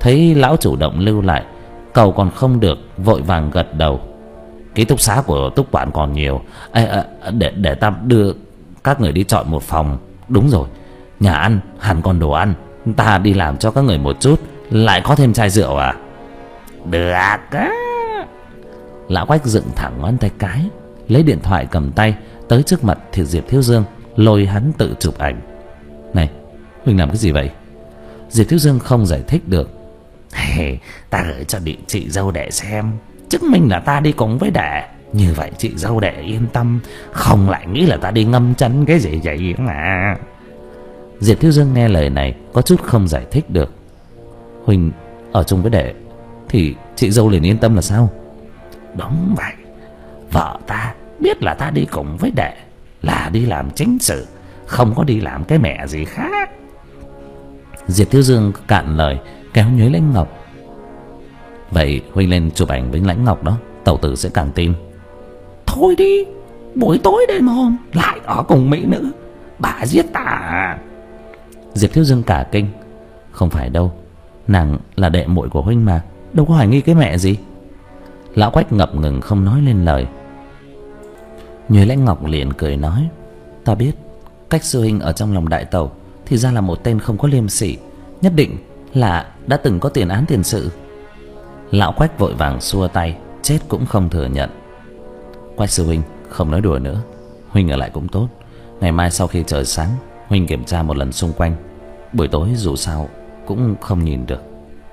Thấy lão chủ động lưu lại, cầu còn không được, vội vàng gật đầu. Ký túc xá của túc quản còn nhiều. Ê, à, để để ta đưa các người đi chọn một phòng. Đúng rồi, nhà ăn hẳn còn đồ ăn. Ta đi làm cho các người một chút, lại có thêm chai rượu à? Được á. Lão Quách dựng thẳng ngón tay cái, lấy điện thoại cầm tay tới trước mặt thì Diệp Thiếu Dương lôi hắn tự chụp ảnh. Này, Huỳnh làm cái gì vậy? Diệp Thiếu Dương không giải thích được. Hey, ta gửi cho địa chị dâu để xem, chứng minh là ta đi cùng với đệ. Như vậy chị dâu đệ yên tâm, không lại nghĩ là ta đi ngâm chân cái gì vậy mà. Diệp Thiếu Dương nghe lời này có chút không giải thích được. Huỳnh ở chung với đệ thì chị dâu liền yên tâm là sao? Đúng vậy, vợ ta biết là ta đi cùng với đệ là đi làm chính sự, không có đi làm cái mẹ gì khác. Diệp Thiếu Dương cạn lời, kéo Nhuế Lãnh Ngọc. Vậy Huỳnh lên chụp ảnh với Lãnh Ngọc đó, tẩu tử sẽ càng tin. Thôi đi, buổi tối đêm hôm lại ở cùng mỹ nữ, bà giết ta à? Diệp Thiếu Dương cả kinh. Không phải đâu, nàng là đệ muội của Huynh mà, đâu có hoài nghi cái mẹ gì. Lão Quách ngập ngừng không nói lên lời. Nhuế Lãnh Ngọc liền cười nói, ta biết cách sư huynh ở trong lòng đại tẩu thì ra là một tên không có liêm sỉ, nhất định là đã từng có tiền án tiền sự. Lão Quách vội vàng xua tay, chết cũng không thừa nhận. Quách sư huynh không nói đùa nữa, Huynh ở lại cũng tốt. Ngày mai sau khi trời sáng, Huynh kiểm tra một lần xung quanh, buổi tối dù sao cũng không nhìn được.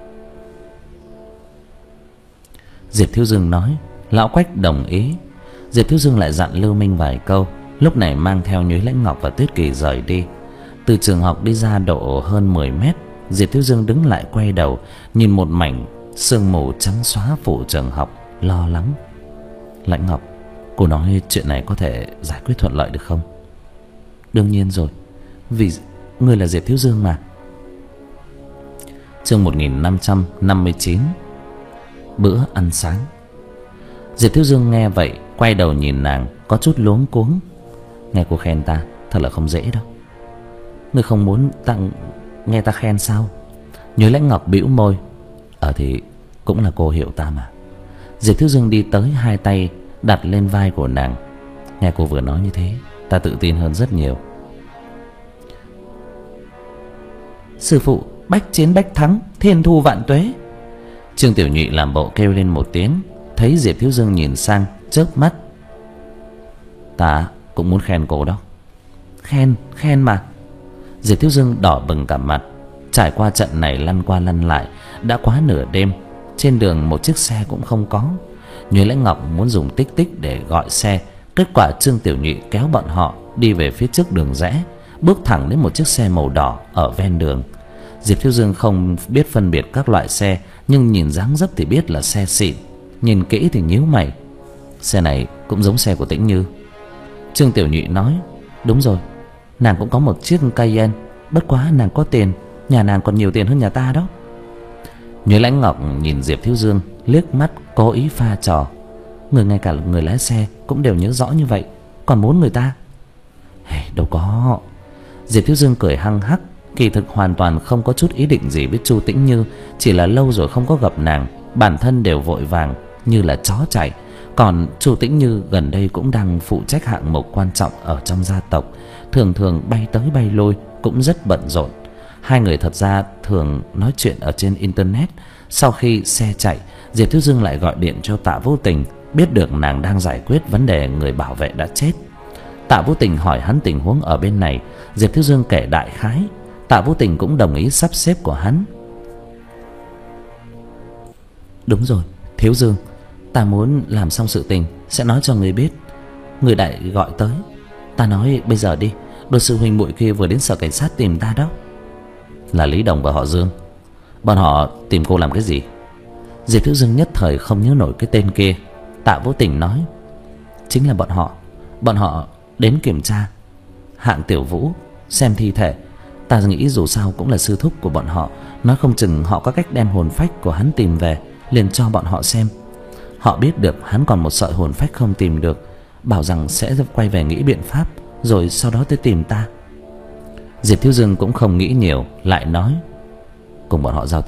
Diệp Thiếu Dương nói. Lão Quách đồng ý. Diệp Thiếu Dương lại dặn Lưu Minh vài câu, lúc này mang theo Nhuế Lãnh Ngọc và Tuyết Kỳ rời đi. Từ trường học đi ra độ hơn mười mét, Diệp Thiếu Dương đứng lại quay đầu, nhìn một mảnh sương mù trắng xóa phủ trường học, lo lắng. Lãnh Ngọc, cô nói chuyện này có thể giải quyết thuận lợi được không? Đương nhiên rồi, vì ngươi là Diệp Thiếu Dương mà. Chương một nghìn năm trăm năm mươi chín. Bữa ăn sáng. Diệp Thiếu Dương nghe vậy quay đầu nhìn nàng, có chút luống cuống. Nghe cô khen ta thật là không dễ đâu. Ngươi không muốn tặng nghe ta khen sao? Nhuế Lãnh Ngọc bĩu môi. Ờ thì cũng là cô hiểu ta mà. Diệp Thiếu Dương đi tới, hai tay đặt lên vai của nàng. Nghe cô vừa nói như thế, ta tự tin hơn rất nhiều. Sư phụ, bách chiến bách thắng, thiên thu vạn tuế. Trương Tiểu Nhụy làm bộ kêu lên một tiếng, thấy Diệp Thiếu Dương nhìn sang, chớp mắt. Ta cũng muốn khen cô đó. Khen, khen mà. Diệp Thiếu Dương đỏ bừng cả mặt. Trải qua trận này lăn qua lăn lại, đã quá nửa đêm. Trên đường một chiếc xe cũng không có. Nhuế Lãnh Ngọc muốn dùng tích tích để gọi xe, kết quả Trương Tiểu Nhụy kéo bọn họ đi về phía trước đường rẽ, bước thẳng đến một chiếc xe màu đỏ ở ven đường. Diệp Thiếu Dương không biết phân biệt các loại xe, nhưng nhìn dáng dấp thì biết là xe xịn. Nhìn kỹ thì nhíu mày. Xe này cũng giống xe của Tĩnh Như. Trương Tiểu Nhụy nói. Đúng rồi, nàng cũng có một chiếc Cayenne, bất quá nàng có tiền, nhà nàng còn nhiều tiền hơn nhà ta đó. Nhuế Lãnh Ngọc nhìn Diệp Thiếu Dương, liếc mắt cố ý pha trò. Người ngay cả người lái xe cũng đều nhớ rõ như vậy, còn muốn người ta? Hey, đâu có. Diệp Thiếu Dương cười hăng hắc. Kỳ thực hoàn toàn không có chút ý định gì với Chu Tĩnh Như, chỉ là lâu rồi không có gặp nàng, bản thân đều vội vàng như là chó chạy. Còn Chu Tĩnh Như gần đây cũng đang phụ trách hạng mục quan trọng ở trong gia tộc, thường thường bay tới bay lui, cũng rất bận rộn. Hai người thật ra thường nói chuyện ở trên internet. Sau khi xe chạy, Diệp Thiếu Dương lại gọi điện cho Tạ Vô Tình, biết được nàng đang giải quyết vấn đề người bảo vệ đã chết. Tạ Vô Tình hỏi hắn tình huống ở bên này, Diệp Thiếu Dương kể đại khái. Tạ Vô Tình cũng đồng ý sắp xếp của hắn. Đúng rồi, Thiếu Dương, ta muốn làm xong sự tình sẽ nói cho người biết. Người đại gọi tới. Ta nói bây giờ đi, đôi sư huynh muội kia vừa đến sở cảnh sát tìm ta đó. Là Lý Đồng và họ Dương. Bọn họ tìm cô làm cái gì? Diệp Thiếu Dương nhất thời không nhớ nổi cái tên kia. Tạ Vô Tình nói. Chính là bọn họ. Bọn họ đến kiểm tra Hạng Tiểu Vũ, xem thi thể. Ta nghĩ dù sao cũng là sư thúc của bọn họ, nói không chừng họ có cách đem hồn phách của hắn tìm về, liền cho bọn họ xem. Họ biết được hắn còn một sợi hồn phách không tìm được, bảo rằng sẽ quay về nghĩ biện pháp, rồi sau đó tới tìm ta. Diệp Thiếu Dương cũng không nghĩ nhiều, lại nói. Cùng bọn họ giao tiếp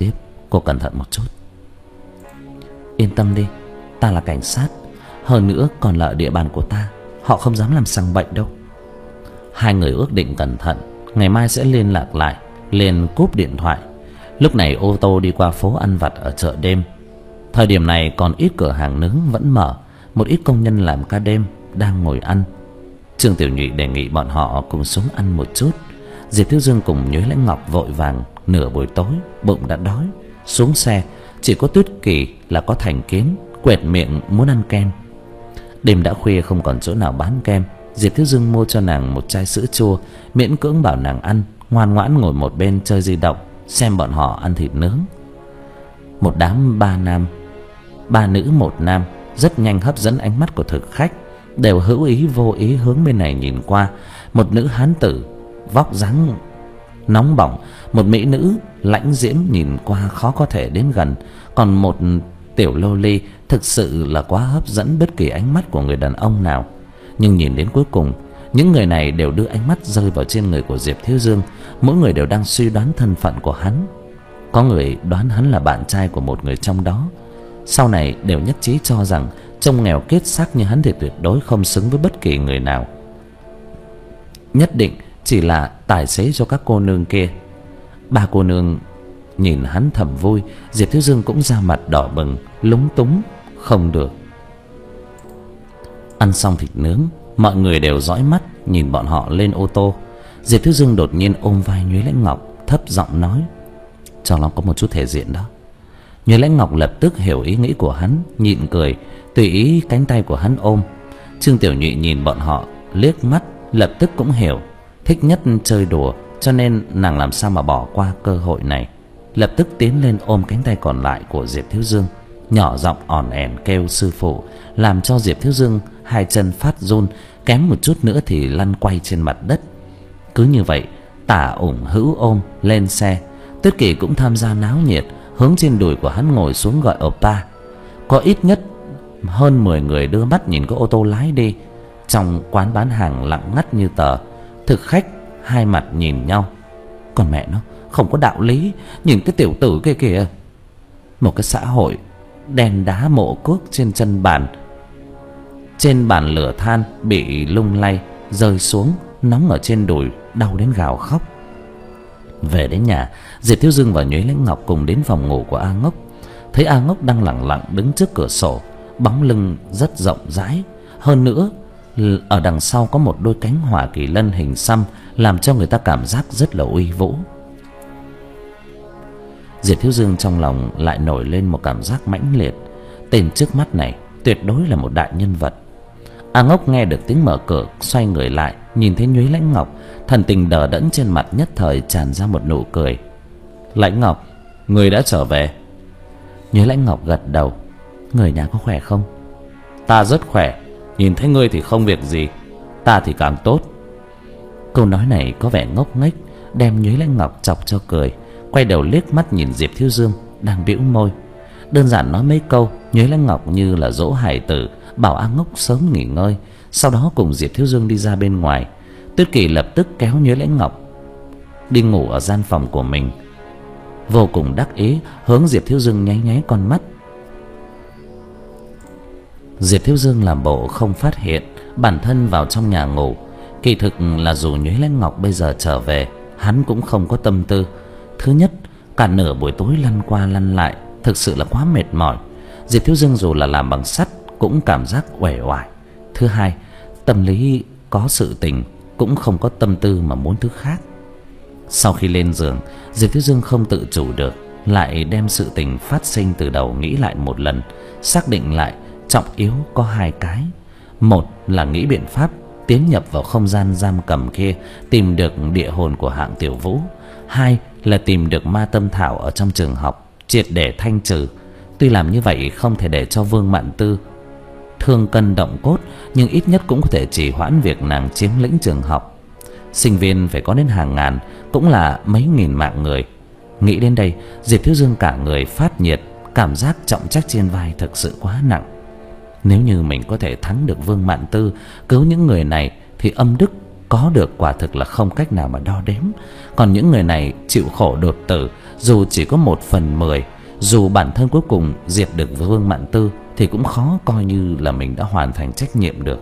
Cô cẩn thận một chút. Yên tâm đi, ta là cảnh sát, hơn nữa còn là ở địa bàn của ta, họ không dám làm sằng bậy đâu. Hai người ước định cẩn thận, ngày mai sẽ liên lạc lại. Liền cúp điện thoại. Lúc này ô tô đi qua phố ăn vặt ở chợ đêm. Thời điểm này còn ít cửa hàng nướng vẫn mở, một ít công nhân làm ca đêm đang ngồi ăn. Trương Tiểu Nhụy đề nghị bọn họ cùng xuống ăn một chút. Diệp Thiếu Dương cùng Nhuế Lãnh Ngọc vội vàng, nửa buổi tối bụng đã đói, xuống xe. Chỉ có Tuyết Kỳ là có thành kiến, quẹt miệng muốn ăn kem. Đêm đã khuya không còn chỗ nào bán kem, Diệp Thiếu Dương mua cho nàng một chai sữa chua, miễn cưỡng bảo nàng ăn, ngoan ngoãn ngồi một bên chơi di động, xem bọn họ ăn thịt nướng. Một đám ba nam, ba nữ một nam, rất nhanh hấp dẫn ánh mắt của thực khách, đều hữu ý vô ý hướng bên này nhìn qua. Một nữ hán tử vóc dáng nóng bỏng, một mỹ nữ lãnh diễm nhìn qua khó có thể đến gần, còn một tiểu lô ly thực sự là quá hấp dẫn bất kỳ ánh mắt của người đàn ông nào. Nhưng nhìn đến cuối cùng, những người này đều đưa ánh mắt rơi vào trên người của Diệp Thiếu Dương. Mỗi người đều đang suy đoán thân phận của hắn. Có người đoán hắn là bạn trai của một người trong đó. Sau này đều nhất trí cho rằng trông nghèo kiết xác như hắn thì tuyệt đối không xứng với bất kỳ người nào, nhất định chỉ là tài xế cho các cô nương kia. Ba cô nương nhìn hắn thầm vui, Diệp Thiếu Dương cũng ra mặt đỏ bừng, lúng túng không được. Ăn xong thịt nướng, mọi người đều dõi mắt nhìn bọn họ lên ô tô. Diệp Thiếu Dương đột nhiên ôm vai Nhuế Lãnh Ngọc, thấp giọng nói: cho nó có một chút thể diện đó. Nhuế Lãnh Ngọc lập tức hiểu ý nghĩ của hắn, nhịn cười, tùy ý cánh tay của hắn ôm. Trương Tiểu Nhụy nhìn bọn họ liếc mắt, lập tức cũng hiểu, thích nhất chơi đùa, cho nên nàng làm sao mà bỏ qua cơ hội này. Lập tức tiến lên ôm cánh tay còn lại của Diệp Thiếu Dương, nhỏ giọng ỏn ẻn kêu sư phụ, làm cho Diệp Thiếu Dương hai chân phát run, kém một chút nữa thì lăn quay trên mặt đất. Cứ như vậy, tả ủng hữu ôm lên xe. Tuyết Kỳ cũng tham gia náo nhiệt, hướng trên đùi của hắn ngồi xuống gọi oppa. Có ít nhất hơn mười người đưa mắt nhìn cái ô tô lái đi. Trong quán bán hàng lặng ngắt như tờ. Thực khách hai mặt nhìn nhau. Còn mẹ nó, không có đạo lý, nhìn cái tiểu tử kia kìa. Một cái xã hội đèn đá mộ cước trên chân bàn, trên bàn lửa than bị lung lay rơi xuống, nóng ở trên đùi, đau đến gào khóc. Về đến nhà, Diệp Thiếu Dương và Nhuế Lãnh Ngọc cùng đến phòng ngủ của A Ngốc. Thấy A Ngốc đang lặng lặng đứng trước cửa sổ, bóng lưng rất rộng rãi, hơn nữa ở đằng sau có một đôi cánh hỏa kỳ lân hình xăm, làm cho người ta cảm giác rất là uy vũ. Diệp Thiếu Dương trong lòng lại nổi lên một cảm giác mãnh liệt, tên trước mắt này tuyệt đối là một đại nhân vật. A Ngốc nghe được tiếng mở cửa, xoay người lại, nhìn thấy Nhuế Lãnh Ngọc, thần tình đờ đẫn trên mặt nhất thời tràn ra một nụ cười. Lãnh Ngọc, người đã trở về. Nhuế Lãnh Ngọc gật đầu. Người nhà có khỏe không? Ta rất khỏe, nhìn thấy ngươi thì không việc gì, ta thì càng tốt. Câu nói này có vẻ ngốc nghếch, đem Nhuế Lãnh Ngọc chọc cho cười, quay đầu liếc mắt nhìn Diệp Thiếu Dương đang bĩu môi. Đơn giản nói mấy câu, Nhuế Lãnh Ngọc như là dỗ hài tử, bảo A Ngốc sớm nghỉ ngơi, sau đó cùng Diệp Thiếu Dương đi ra bên ngoài. Tuyết Kỳ lập tức kéo Nhuế Lãnh Ngọc đi ngủ ở gian phòng của mình, vô cùng đắc ý hướng Diệp Thiếu Dương nháy nháy con mắt. Diệp Thiếu Dương làm bộ không phát hiện, bản thân vào trong nhà ngủ. Kỳ thực là dù Nhuế Lãnh Ngọc bây giờ trở về, hắn cũng không có tâm tư. Thứ nhất, cả nửa buổi tối lăn qua lăn lại thực sự là quá mệt mỏi. Diệp Thiếu Dương dù là làm bằng sắt cũng cảm giác uể oải. Thứ hai, tâm lý có sự tình, cũng không có tâm tư mà muốn thứ khác. Sau khi lên giường, Diệp Thiếu Dương không tự chủ được, lại đem sự tình phát sinh từ đầu nghĩ lại một lần, xác định lại trọng yếu có hai cái. Một là nghĩ biện pháp tiến nhập vào không gian giam cầm kia, tìm được địa hồn của Hạng Tiểu Vũ. Hai là tìm được ma tâm thảo ở trong trường học, triệt để thanh trừ. Tuy làm như vậy không thể để cho Vương Mạn Tư thương cân động cốt, nhưng ít nhất cũng có thể trì hoãn việc nàng chiếm lĩnh trường học. Sinh viên phải có đến hàng ngàn, cũng là mấy nghìn mạng người. Nghĩ đến đây, Diệp Thiếu Dương cả người phát nhiệt, cảm giác trọng trách trên vai thực sự quá nặng. Nếu như mình có thể thắng được Vương Mạn Tư, cứu những người này, thì âm đức có được quả thực là không cách nào mà đo đếm. Còn những người này chịu khổ đột tử, dù chỉ có một phần mười, Dù bản thân cuối cùng diệt được Vương Mạn Tư thì cũng khó coi như là mình đã hoàn thành trách nhiệm được.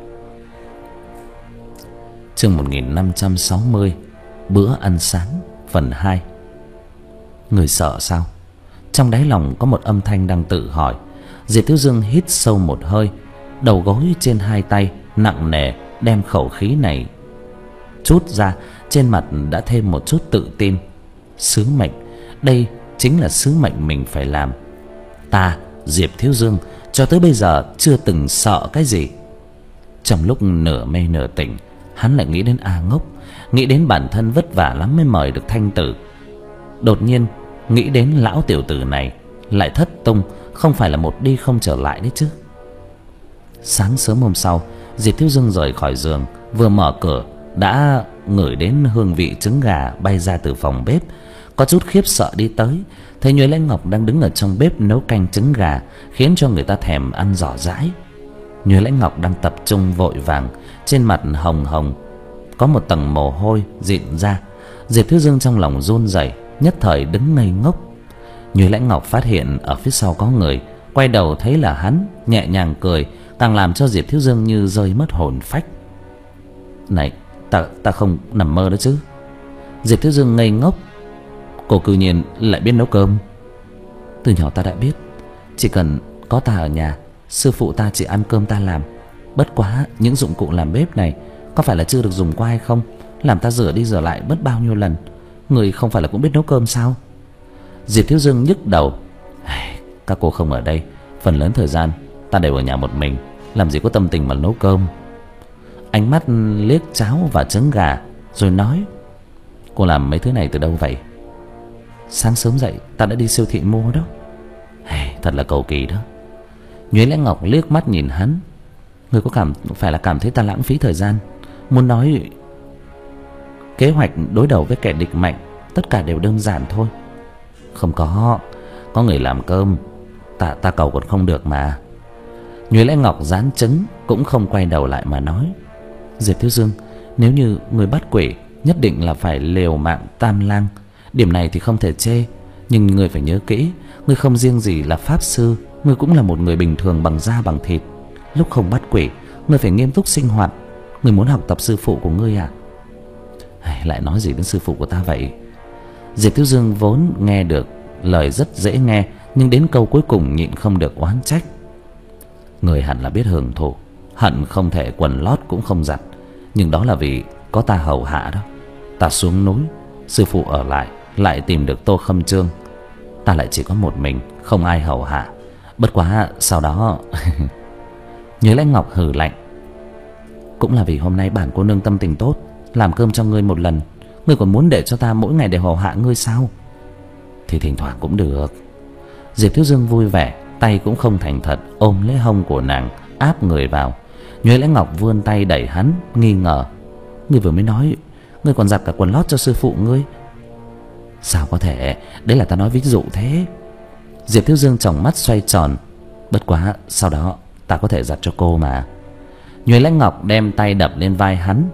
Chương một nghìn năm trăm sáu mươi, bữa ăn sáng phần hai. Người sợ sao? Trong đáy lòng có một âm thanh đang tự hỏi. Diệp Thiếu Dương hít sâu một hơi, đầu gối trên hai tay nặng nề đem khẩu khí này trút ra, trên mặt đã thêm một chút tự tin. Sứ mệnh, đây chính là sứ mệnh mình phải làm. Ta, Diệp Thiếu Dương, cho tới bây giờ chưa từng sợ cái gì. Trong lúc nửa mê nửa tỉnh, hắn lại nghĩ đến A Ngốc, nghĩ đến bản thân vất vả lắm mới mời được Thanh Tử. Đột nhiên nghĩ đến lão tiểu tử này lại thất tung, không phải là một đi không trở lại đấy chứ. Sáng sớm hôm sau, Diệp Thiếu Dương rời khỏi giường, vừa mở cửa đã ngửi đến hương vị trứng gà bay ra từ phòng bếp. Có chút khiếp sợ đi tới, thấy Nhuế Lãnh Ngọc đang đứng ở trong bếp nấu canh trứng gà, khiến cho người ta thèm ăn rỏ rãi. Nhuế Lãnh Ngọc đang tập trung vội vàng, trên mặt hồng hồng, có một tầng mồ hôi rịn ra. Diệp Thiếu Dương trong lòng run rẩy, nhất thời đứng ngây ngốc. Nhuế Lãnh Ngọc phát hiện ở phía sau có người, quay đầu thấy là hắn, nhẹ nhàng cười, càng làm cho Diệp Thiếu Dương như rơi mất hồn phách. Này, ta ta không nằm mơ đó chứ? Diệp Thiếu Dương ngây ngốc. Cô cư nhiên lại biết nấu cơm? Từ nhỏ ta đã biết, chỉ cần có ta ở nhà, sư phụ ta chỉ ăn cơm ta làm. Bất quá những dụng cụ làm bếp này có phải là chưa được dùng qua hay không? Làm ta rửa đi rửa lại bất bao nhiêu lần. Người không phải là cũng biết nấu cơm sao? Diệp Thiếu Dương nhức đầu. Các cô không ở đây, phần lớn thời gian ta đều ở nhà một mình, làm gì có tâm tình mà nấu cơm. Ánh mắt liếc cháo và trứng gà rồi nói: Cô làm mấy thứ này từ đâu vậy? Sáng sớm dậy ta đã đi siêu thị mua đó. Thật là cầu kỳ đó. Nhuế Lãnh Ngọc liếc mắt nhìn hắn. Người có cảm phải là cảm thấy ta lãng phí thời gian, muốn nói kế hoạch đối đầu với kẻ địch mạnh tất cả đều đơn giản thôi. Không có, có người làm cơm, ta ta cầu còn không được mà. Nhuế Lãnh Ngọc dán trứng, cũng không quay đầu lại mà nói: Diệp Thiếu Dương, nếu như người bắt quỷ nhất định là phải liều mạng tam lang. Điểm này thì không thể chê, nhưng người phải nhớ kỹ, người không riêng gì là pháp sư, người cũng là một người bình thường bằng da bằng thịt. Lúc không bắt quỷ, người phải nghiêm túc sinh hoạt. Người muốn học tập sư phụ của ngươi à? Lại nói gì đến sư phụ của ta vậy? Diệp Thiếu Dương vốn nghe được lời rất dễ nghe, nhưng đến câu cuối cùng nhịn không được oán trách. Người hẳn là biết hưởng thụ, hận không thể quần lót cũng không giặt, nhưng đó là vì có ta hầu hạ đó. Ta xuống núi, sư phụ ở lại, lại tìm được Tô Khâm Trương. Ta lại chỉ có một mình, không ai hầu hạ. Bất quá sau đó Nhuế Lãnh Ngọc hừ lạnh: Cũng là vì hôm nay bản cô nương tâm tình tốt, làm cơm cho ngươi một lần. Ngươi còn muốn để cho ta mỗi ngày đều hầu hạ ngươi sao? Thì thỉnh thoảng cũng được. Diệp Thiếu Dương vui vẻ, tay cũng không thành thật ôm lấy hông của nàng, áp người vào. Nhuế Lãnh Ngọc vươn tay đẩy hắn, nghi ngờ: Ngươi vừa mới nói ngươi còn giặt cả quần lót cho sư phụ ngươi. Sao có thể, đấy là ta nói ví dụ thế. Diệp Thiếu Dương tròng mắt xoay tròn: Bất quá sau đó ta có thể giặt cho cô mà. Nhuế Lãnh Ngọc đem tay đập lên vai hắn: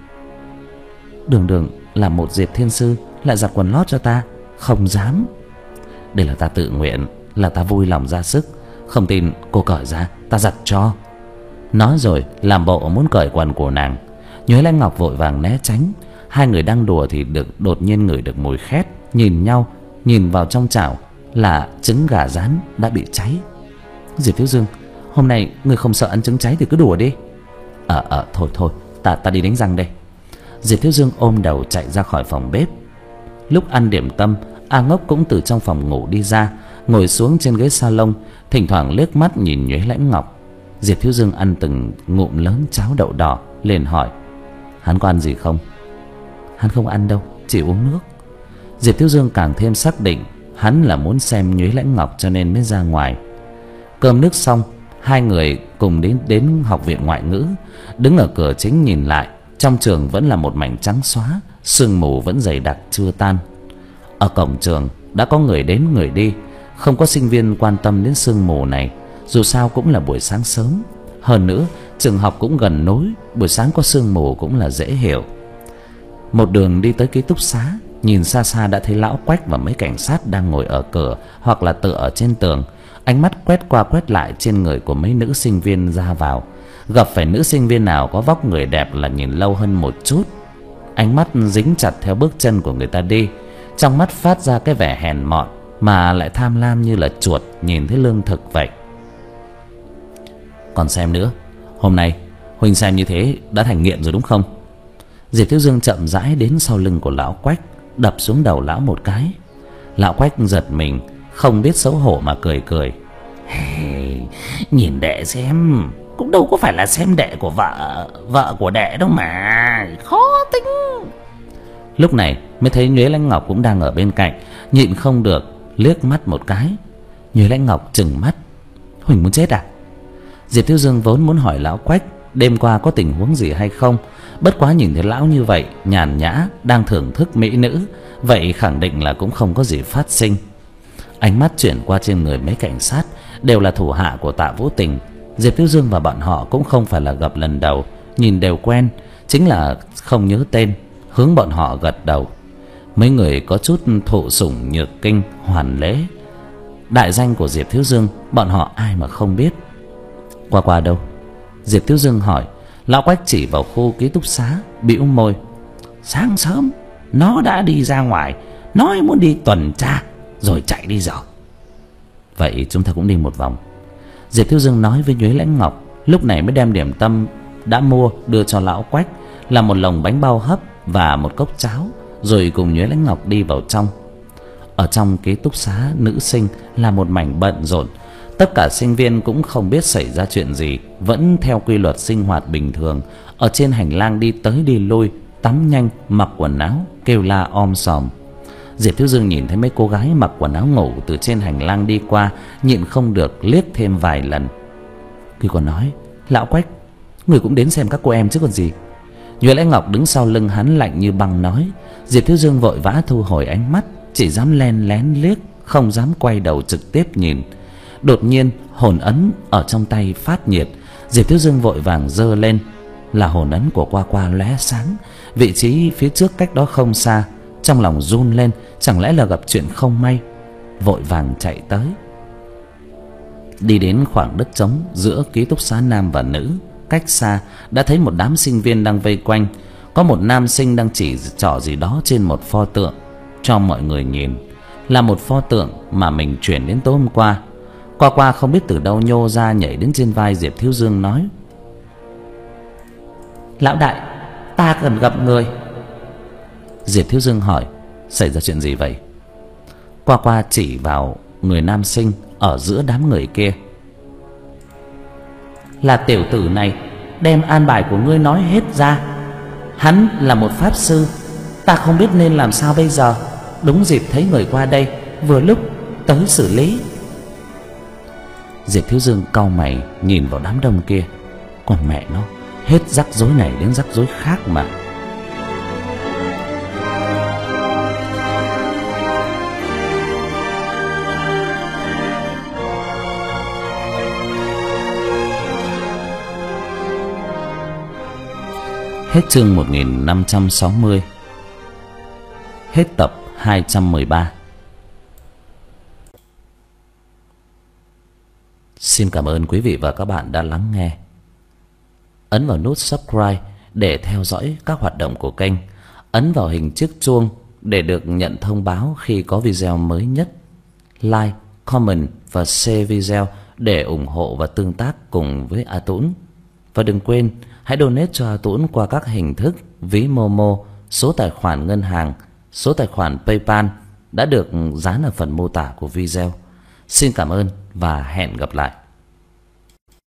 Đường đường là một Diệp Thiên Sư lại giặt quần lót cho ta? Không dám. Đây là ta tự nguyện, là ta vui lòng ra sức. Không tin cô cởi ra, ta giặt cho. Nói rồi làm bộ muốn cởi quần của nàng. Nhuế Lãnh Ngọc vội vàng né tránh. Hai người đang đùa thì được đột nhiên ngửi được mùi khét, nhìn nhau, nhìn vào trong chảo là trứng gà rán đã bị cháy. Diệp Thiếu Dương, hôm nay ngươi không sợ ăn trứng cháy thì cứ đùa đi. Ờ ờ thôi thôi, ta ta đi đánh răng đây. Diệp Thiếu Dương ôm đầu chạy ra khỏi phòng bếp. Lúc ăn điểm tâm, A Ngốc cũng từ trong phòng ngủ đi ra, ngồi xuống trên ghế salon, thỉnh thoảng liếc mắt nhìn Nhuế Lãnh Ngọc. Diệp Thiếu Dương ăn từng ngụm lớn cháo đậu đỏ, liền hỏi: Hắn có ăn gì không? Hắn không ăn đâu, chỉ uống nước. Diệp Thiếu Dương càng thêm xác định hắn là muốn xem Nhuế Lãnh Ngọc cho nên mới ra ngoài. Cơm nước xong, hai người cùng đến đến học viện ngoại ngữ. Đứng ở cửa chính nhìn lại, trong trường vẫn là một mảnh trắng xóa, sương mù vẫn dày đặc chưa tan. Ở cổng trường đã có người đến người đi, không có sinh viên quan tâm đến sương mù này. Dù sao cũng là buổi sáng sớm, hơn nữa trường học cũng gần núi, buổi sáng có sương mù cũng là dễ hiểu. Một đường đi tới ký túc xá, nhìn xa xa đã thấy lão Quách và mấy cảnh sát đang ngồi ở cửa hoặc là tựa ở trên tường. Ánh mắt quét qua quét lại trên người của mấy nữ sinh viên ra vào. Gặp phải nữ sinh viên nào có vóc người đẹp là nhìn lâu hơn một chút. Ánh mắt dính chặt theo bước chân của người ta đi, trong mắt phát ra cái vẻ hèn mọn mà lại tham lam như là chuột nhìn thấy lương thực vậy. Còn xem nữa, hôm nay Huỳnh xem như thế đã thành nghiện rồi đúng không? Diệp Thiếu Dương chậm rãi đến sau lưng của lão Quách, đập xuống đầu lão một cái. Lão Quách giật mình, không biết xấu hổ mà cười cười. Hey, nhìn đệ xem, cũng đâu có phải là xem đệ của vợ vợ của đệ đâu mà, khó tính. Lúc này mới thấy Nhuế Lãnh Ngọc cũng đang ở bên cạnh, nhịn không được liếc mắt một cái. Nhuế Lãnh Ngọc trừng mắt. Huỳnh muốn chết à? Diệp Thiếu Dương vốn muốn hỏi lão Quách đêm qua có tình huống gì hay không, bất quá nhìn thấy lão như vậy nhàn nhã đang thưởng thức mỹ nữ, vậy khẳng định là cũng không có gì phát sinh. Ánh mắt chuyển qua trên người mấy cảnh sát, đều là thủ hạ của Tạ Vũ Tình. Diệp Thiếu Dương và bọn họ cũng không phải là gặp lần đầu, nhìn đều quen, chính là không nhớ tên. Hướng bọn họ gật đầu. Mấy người có chút thụ sủng nhược kinh, hoàn lễ. Đại danh của Diệp Thiếu Dương bọn họ ai mà không biết. Qua qua đâu? Diệp Thiếu Dương hỏi. Lão Quách chỉ vào khu ký túc xá, bĩu môi. Sáng sớm nó đã đi ra ngoài, nói muốn đi tuần tra rồi chạy đi rồi. Vậy chúng ta cũng đi một vòng. Diệp Thiếu Dương nói với Nhuế Lãnh Ngọc, lúc này mới đem điểm tâm đã mua đưa cho lão Quách, là một lồng bánh bao hấp và một cốc cháo, rồi cùng Nhuế Lãnh Ngọc đi vào trong. Ở trong ký túc xá nữ sinh là một mảnh bận rộn. Tất cả sinh viên cũng không biết xảy ra chuyện gì, vẫn theo quy luật sinh hoạt bình thường. Ở trên hành lang đi tới đi lui, tắm nhanh, mặc quần áo, kêu la om sòm. Diệp Thiếu Dương nhìn thấy mấy cô gái mặc quần áo ngủ từ trên hành lang đi qua, nhịn không được liếc thêm vài lần. Khi còn nói, lão Quách, người cũng đến xem các cô em chứ còn gì. Nhuế Lãnh Ngọc đứng sau lưng hắn lạnh như băng nói. Diệp Thiếu Dương vội vã thu hồi ánh mắt, chỉ dám len lén liếc, không dám quay đầu trực tiếp nhìn. Đột nhiên hồn ấn ở trong tay phát nhiệt, Diệp Thiếu Dương vội vàng giơ lên. Là hồn ấn của Qua Qua lóe sáng, vị trí phía trước cách đó không xa. Trong lòng run lên, chẳng lẽ là gặp chuyện không may. Vội vàng chạy tới. Đi đến khoảng đất trống giữa ký túc xá nam và nữ, cách xa đã thấy một đám sinh viên đang vây quanh. Có một nam sinh đang chỉ trỏ gì đó trên một pho tượng cho mọi người nhìn. Là một pho tượng mà mình chuyển đến tối hôm qua. Qua Qua không biết từ đâu nhô ra, nhảy đến trên vai Diệp Thiếu Dương nói. Lão đại, ta cần gặp người. Diệp Thiếu Dương hỏi, xảy ra chuyện gì vậy? Qua Qua chỉ vào người nam sinh ở giữa đám người kia. Là tiểu tử này đem an bài của ngươi nói hết ra. Hắn là một pháp sư, ta không biết nên làm sao bây giờ. Đúng dịp thấy người qua đây, vừa lúc tới xử lý. Diệp Thiếu Dương cau mày nhìn vào đám đông kia. Còn mẹ nó, hết rắc rối này đến rắc rối khác mà. Hết chương một nghìn năm trăm sáu mươi. Hết tập hai trăm mười ba. Xin cảm ơn quý vị và các bạn đã lắng nghe. Ấn vào nút subscribe để theo dõi các hoạt động của kênh. Ấn vào hình chiếc chuông để được nhận thông báo khi có video mới nhất. Like, comment và share video để ủng hộ và tương tác cùng với A Tũng. Và đừng quên hãy donate cho A Tũng qua các hình thức ví Momo, số tài khoản ngân hàng, số tài khoản PayPal đã được dán ở phần mô tả của video. Xin cảm ơn và hẹn gặp lại.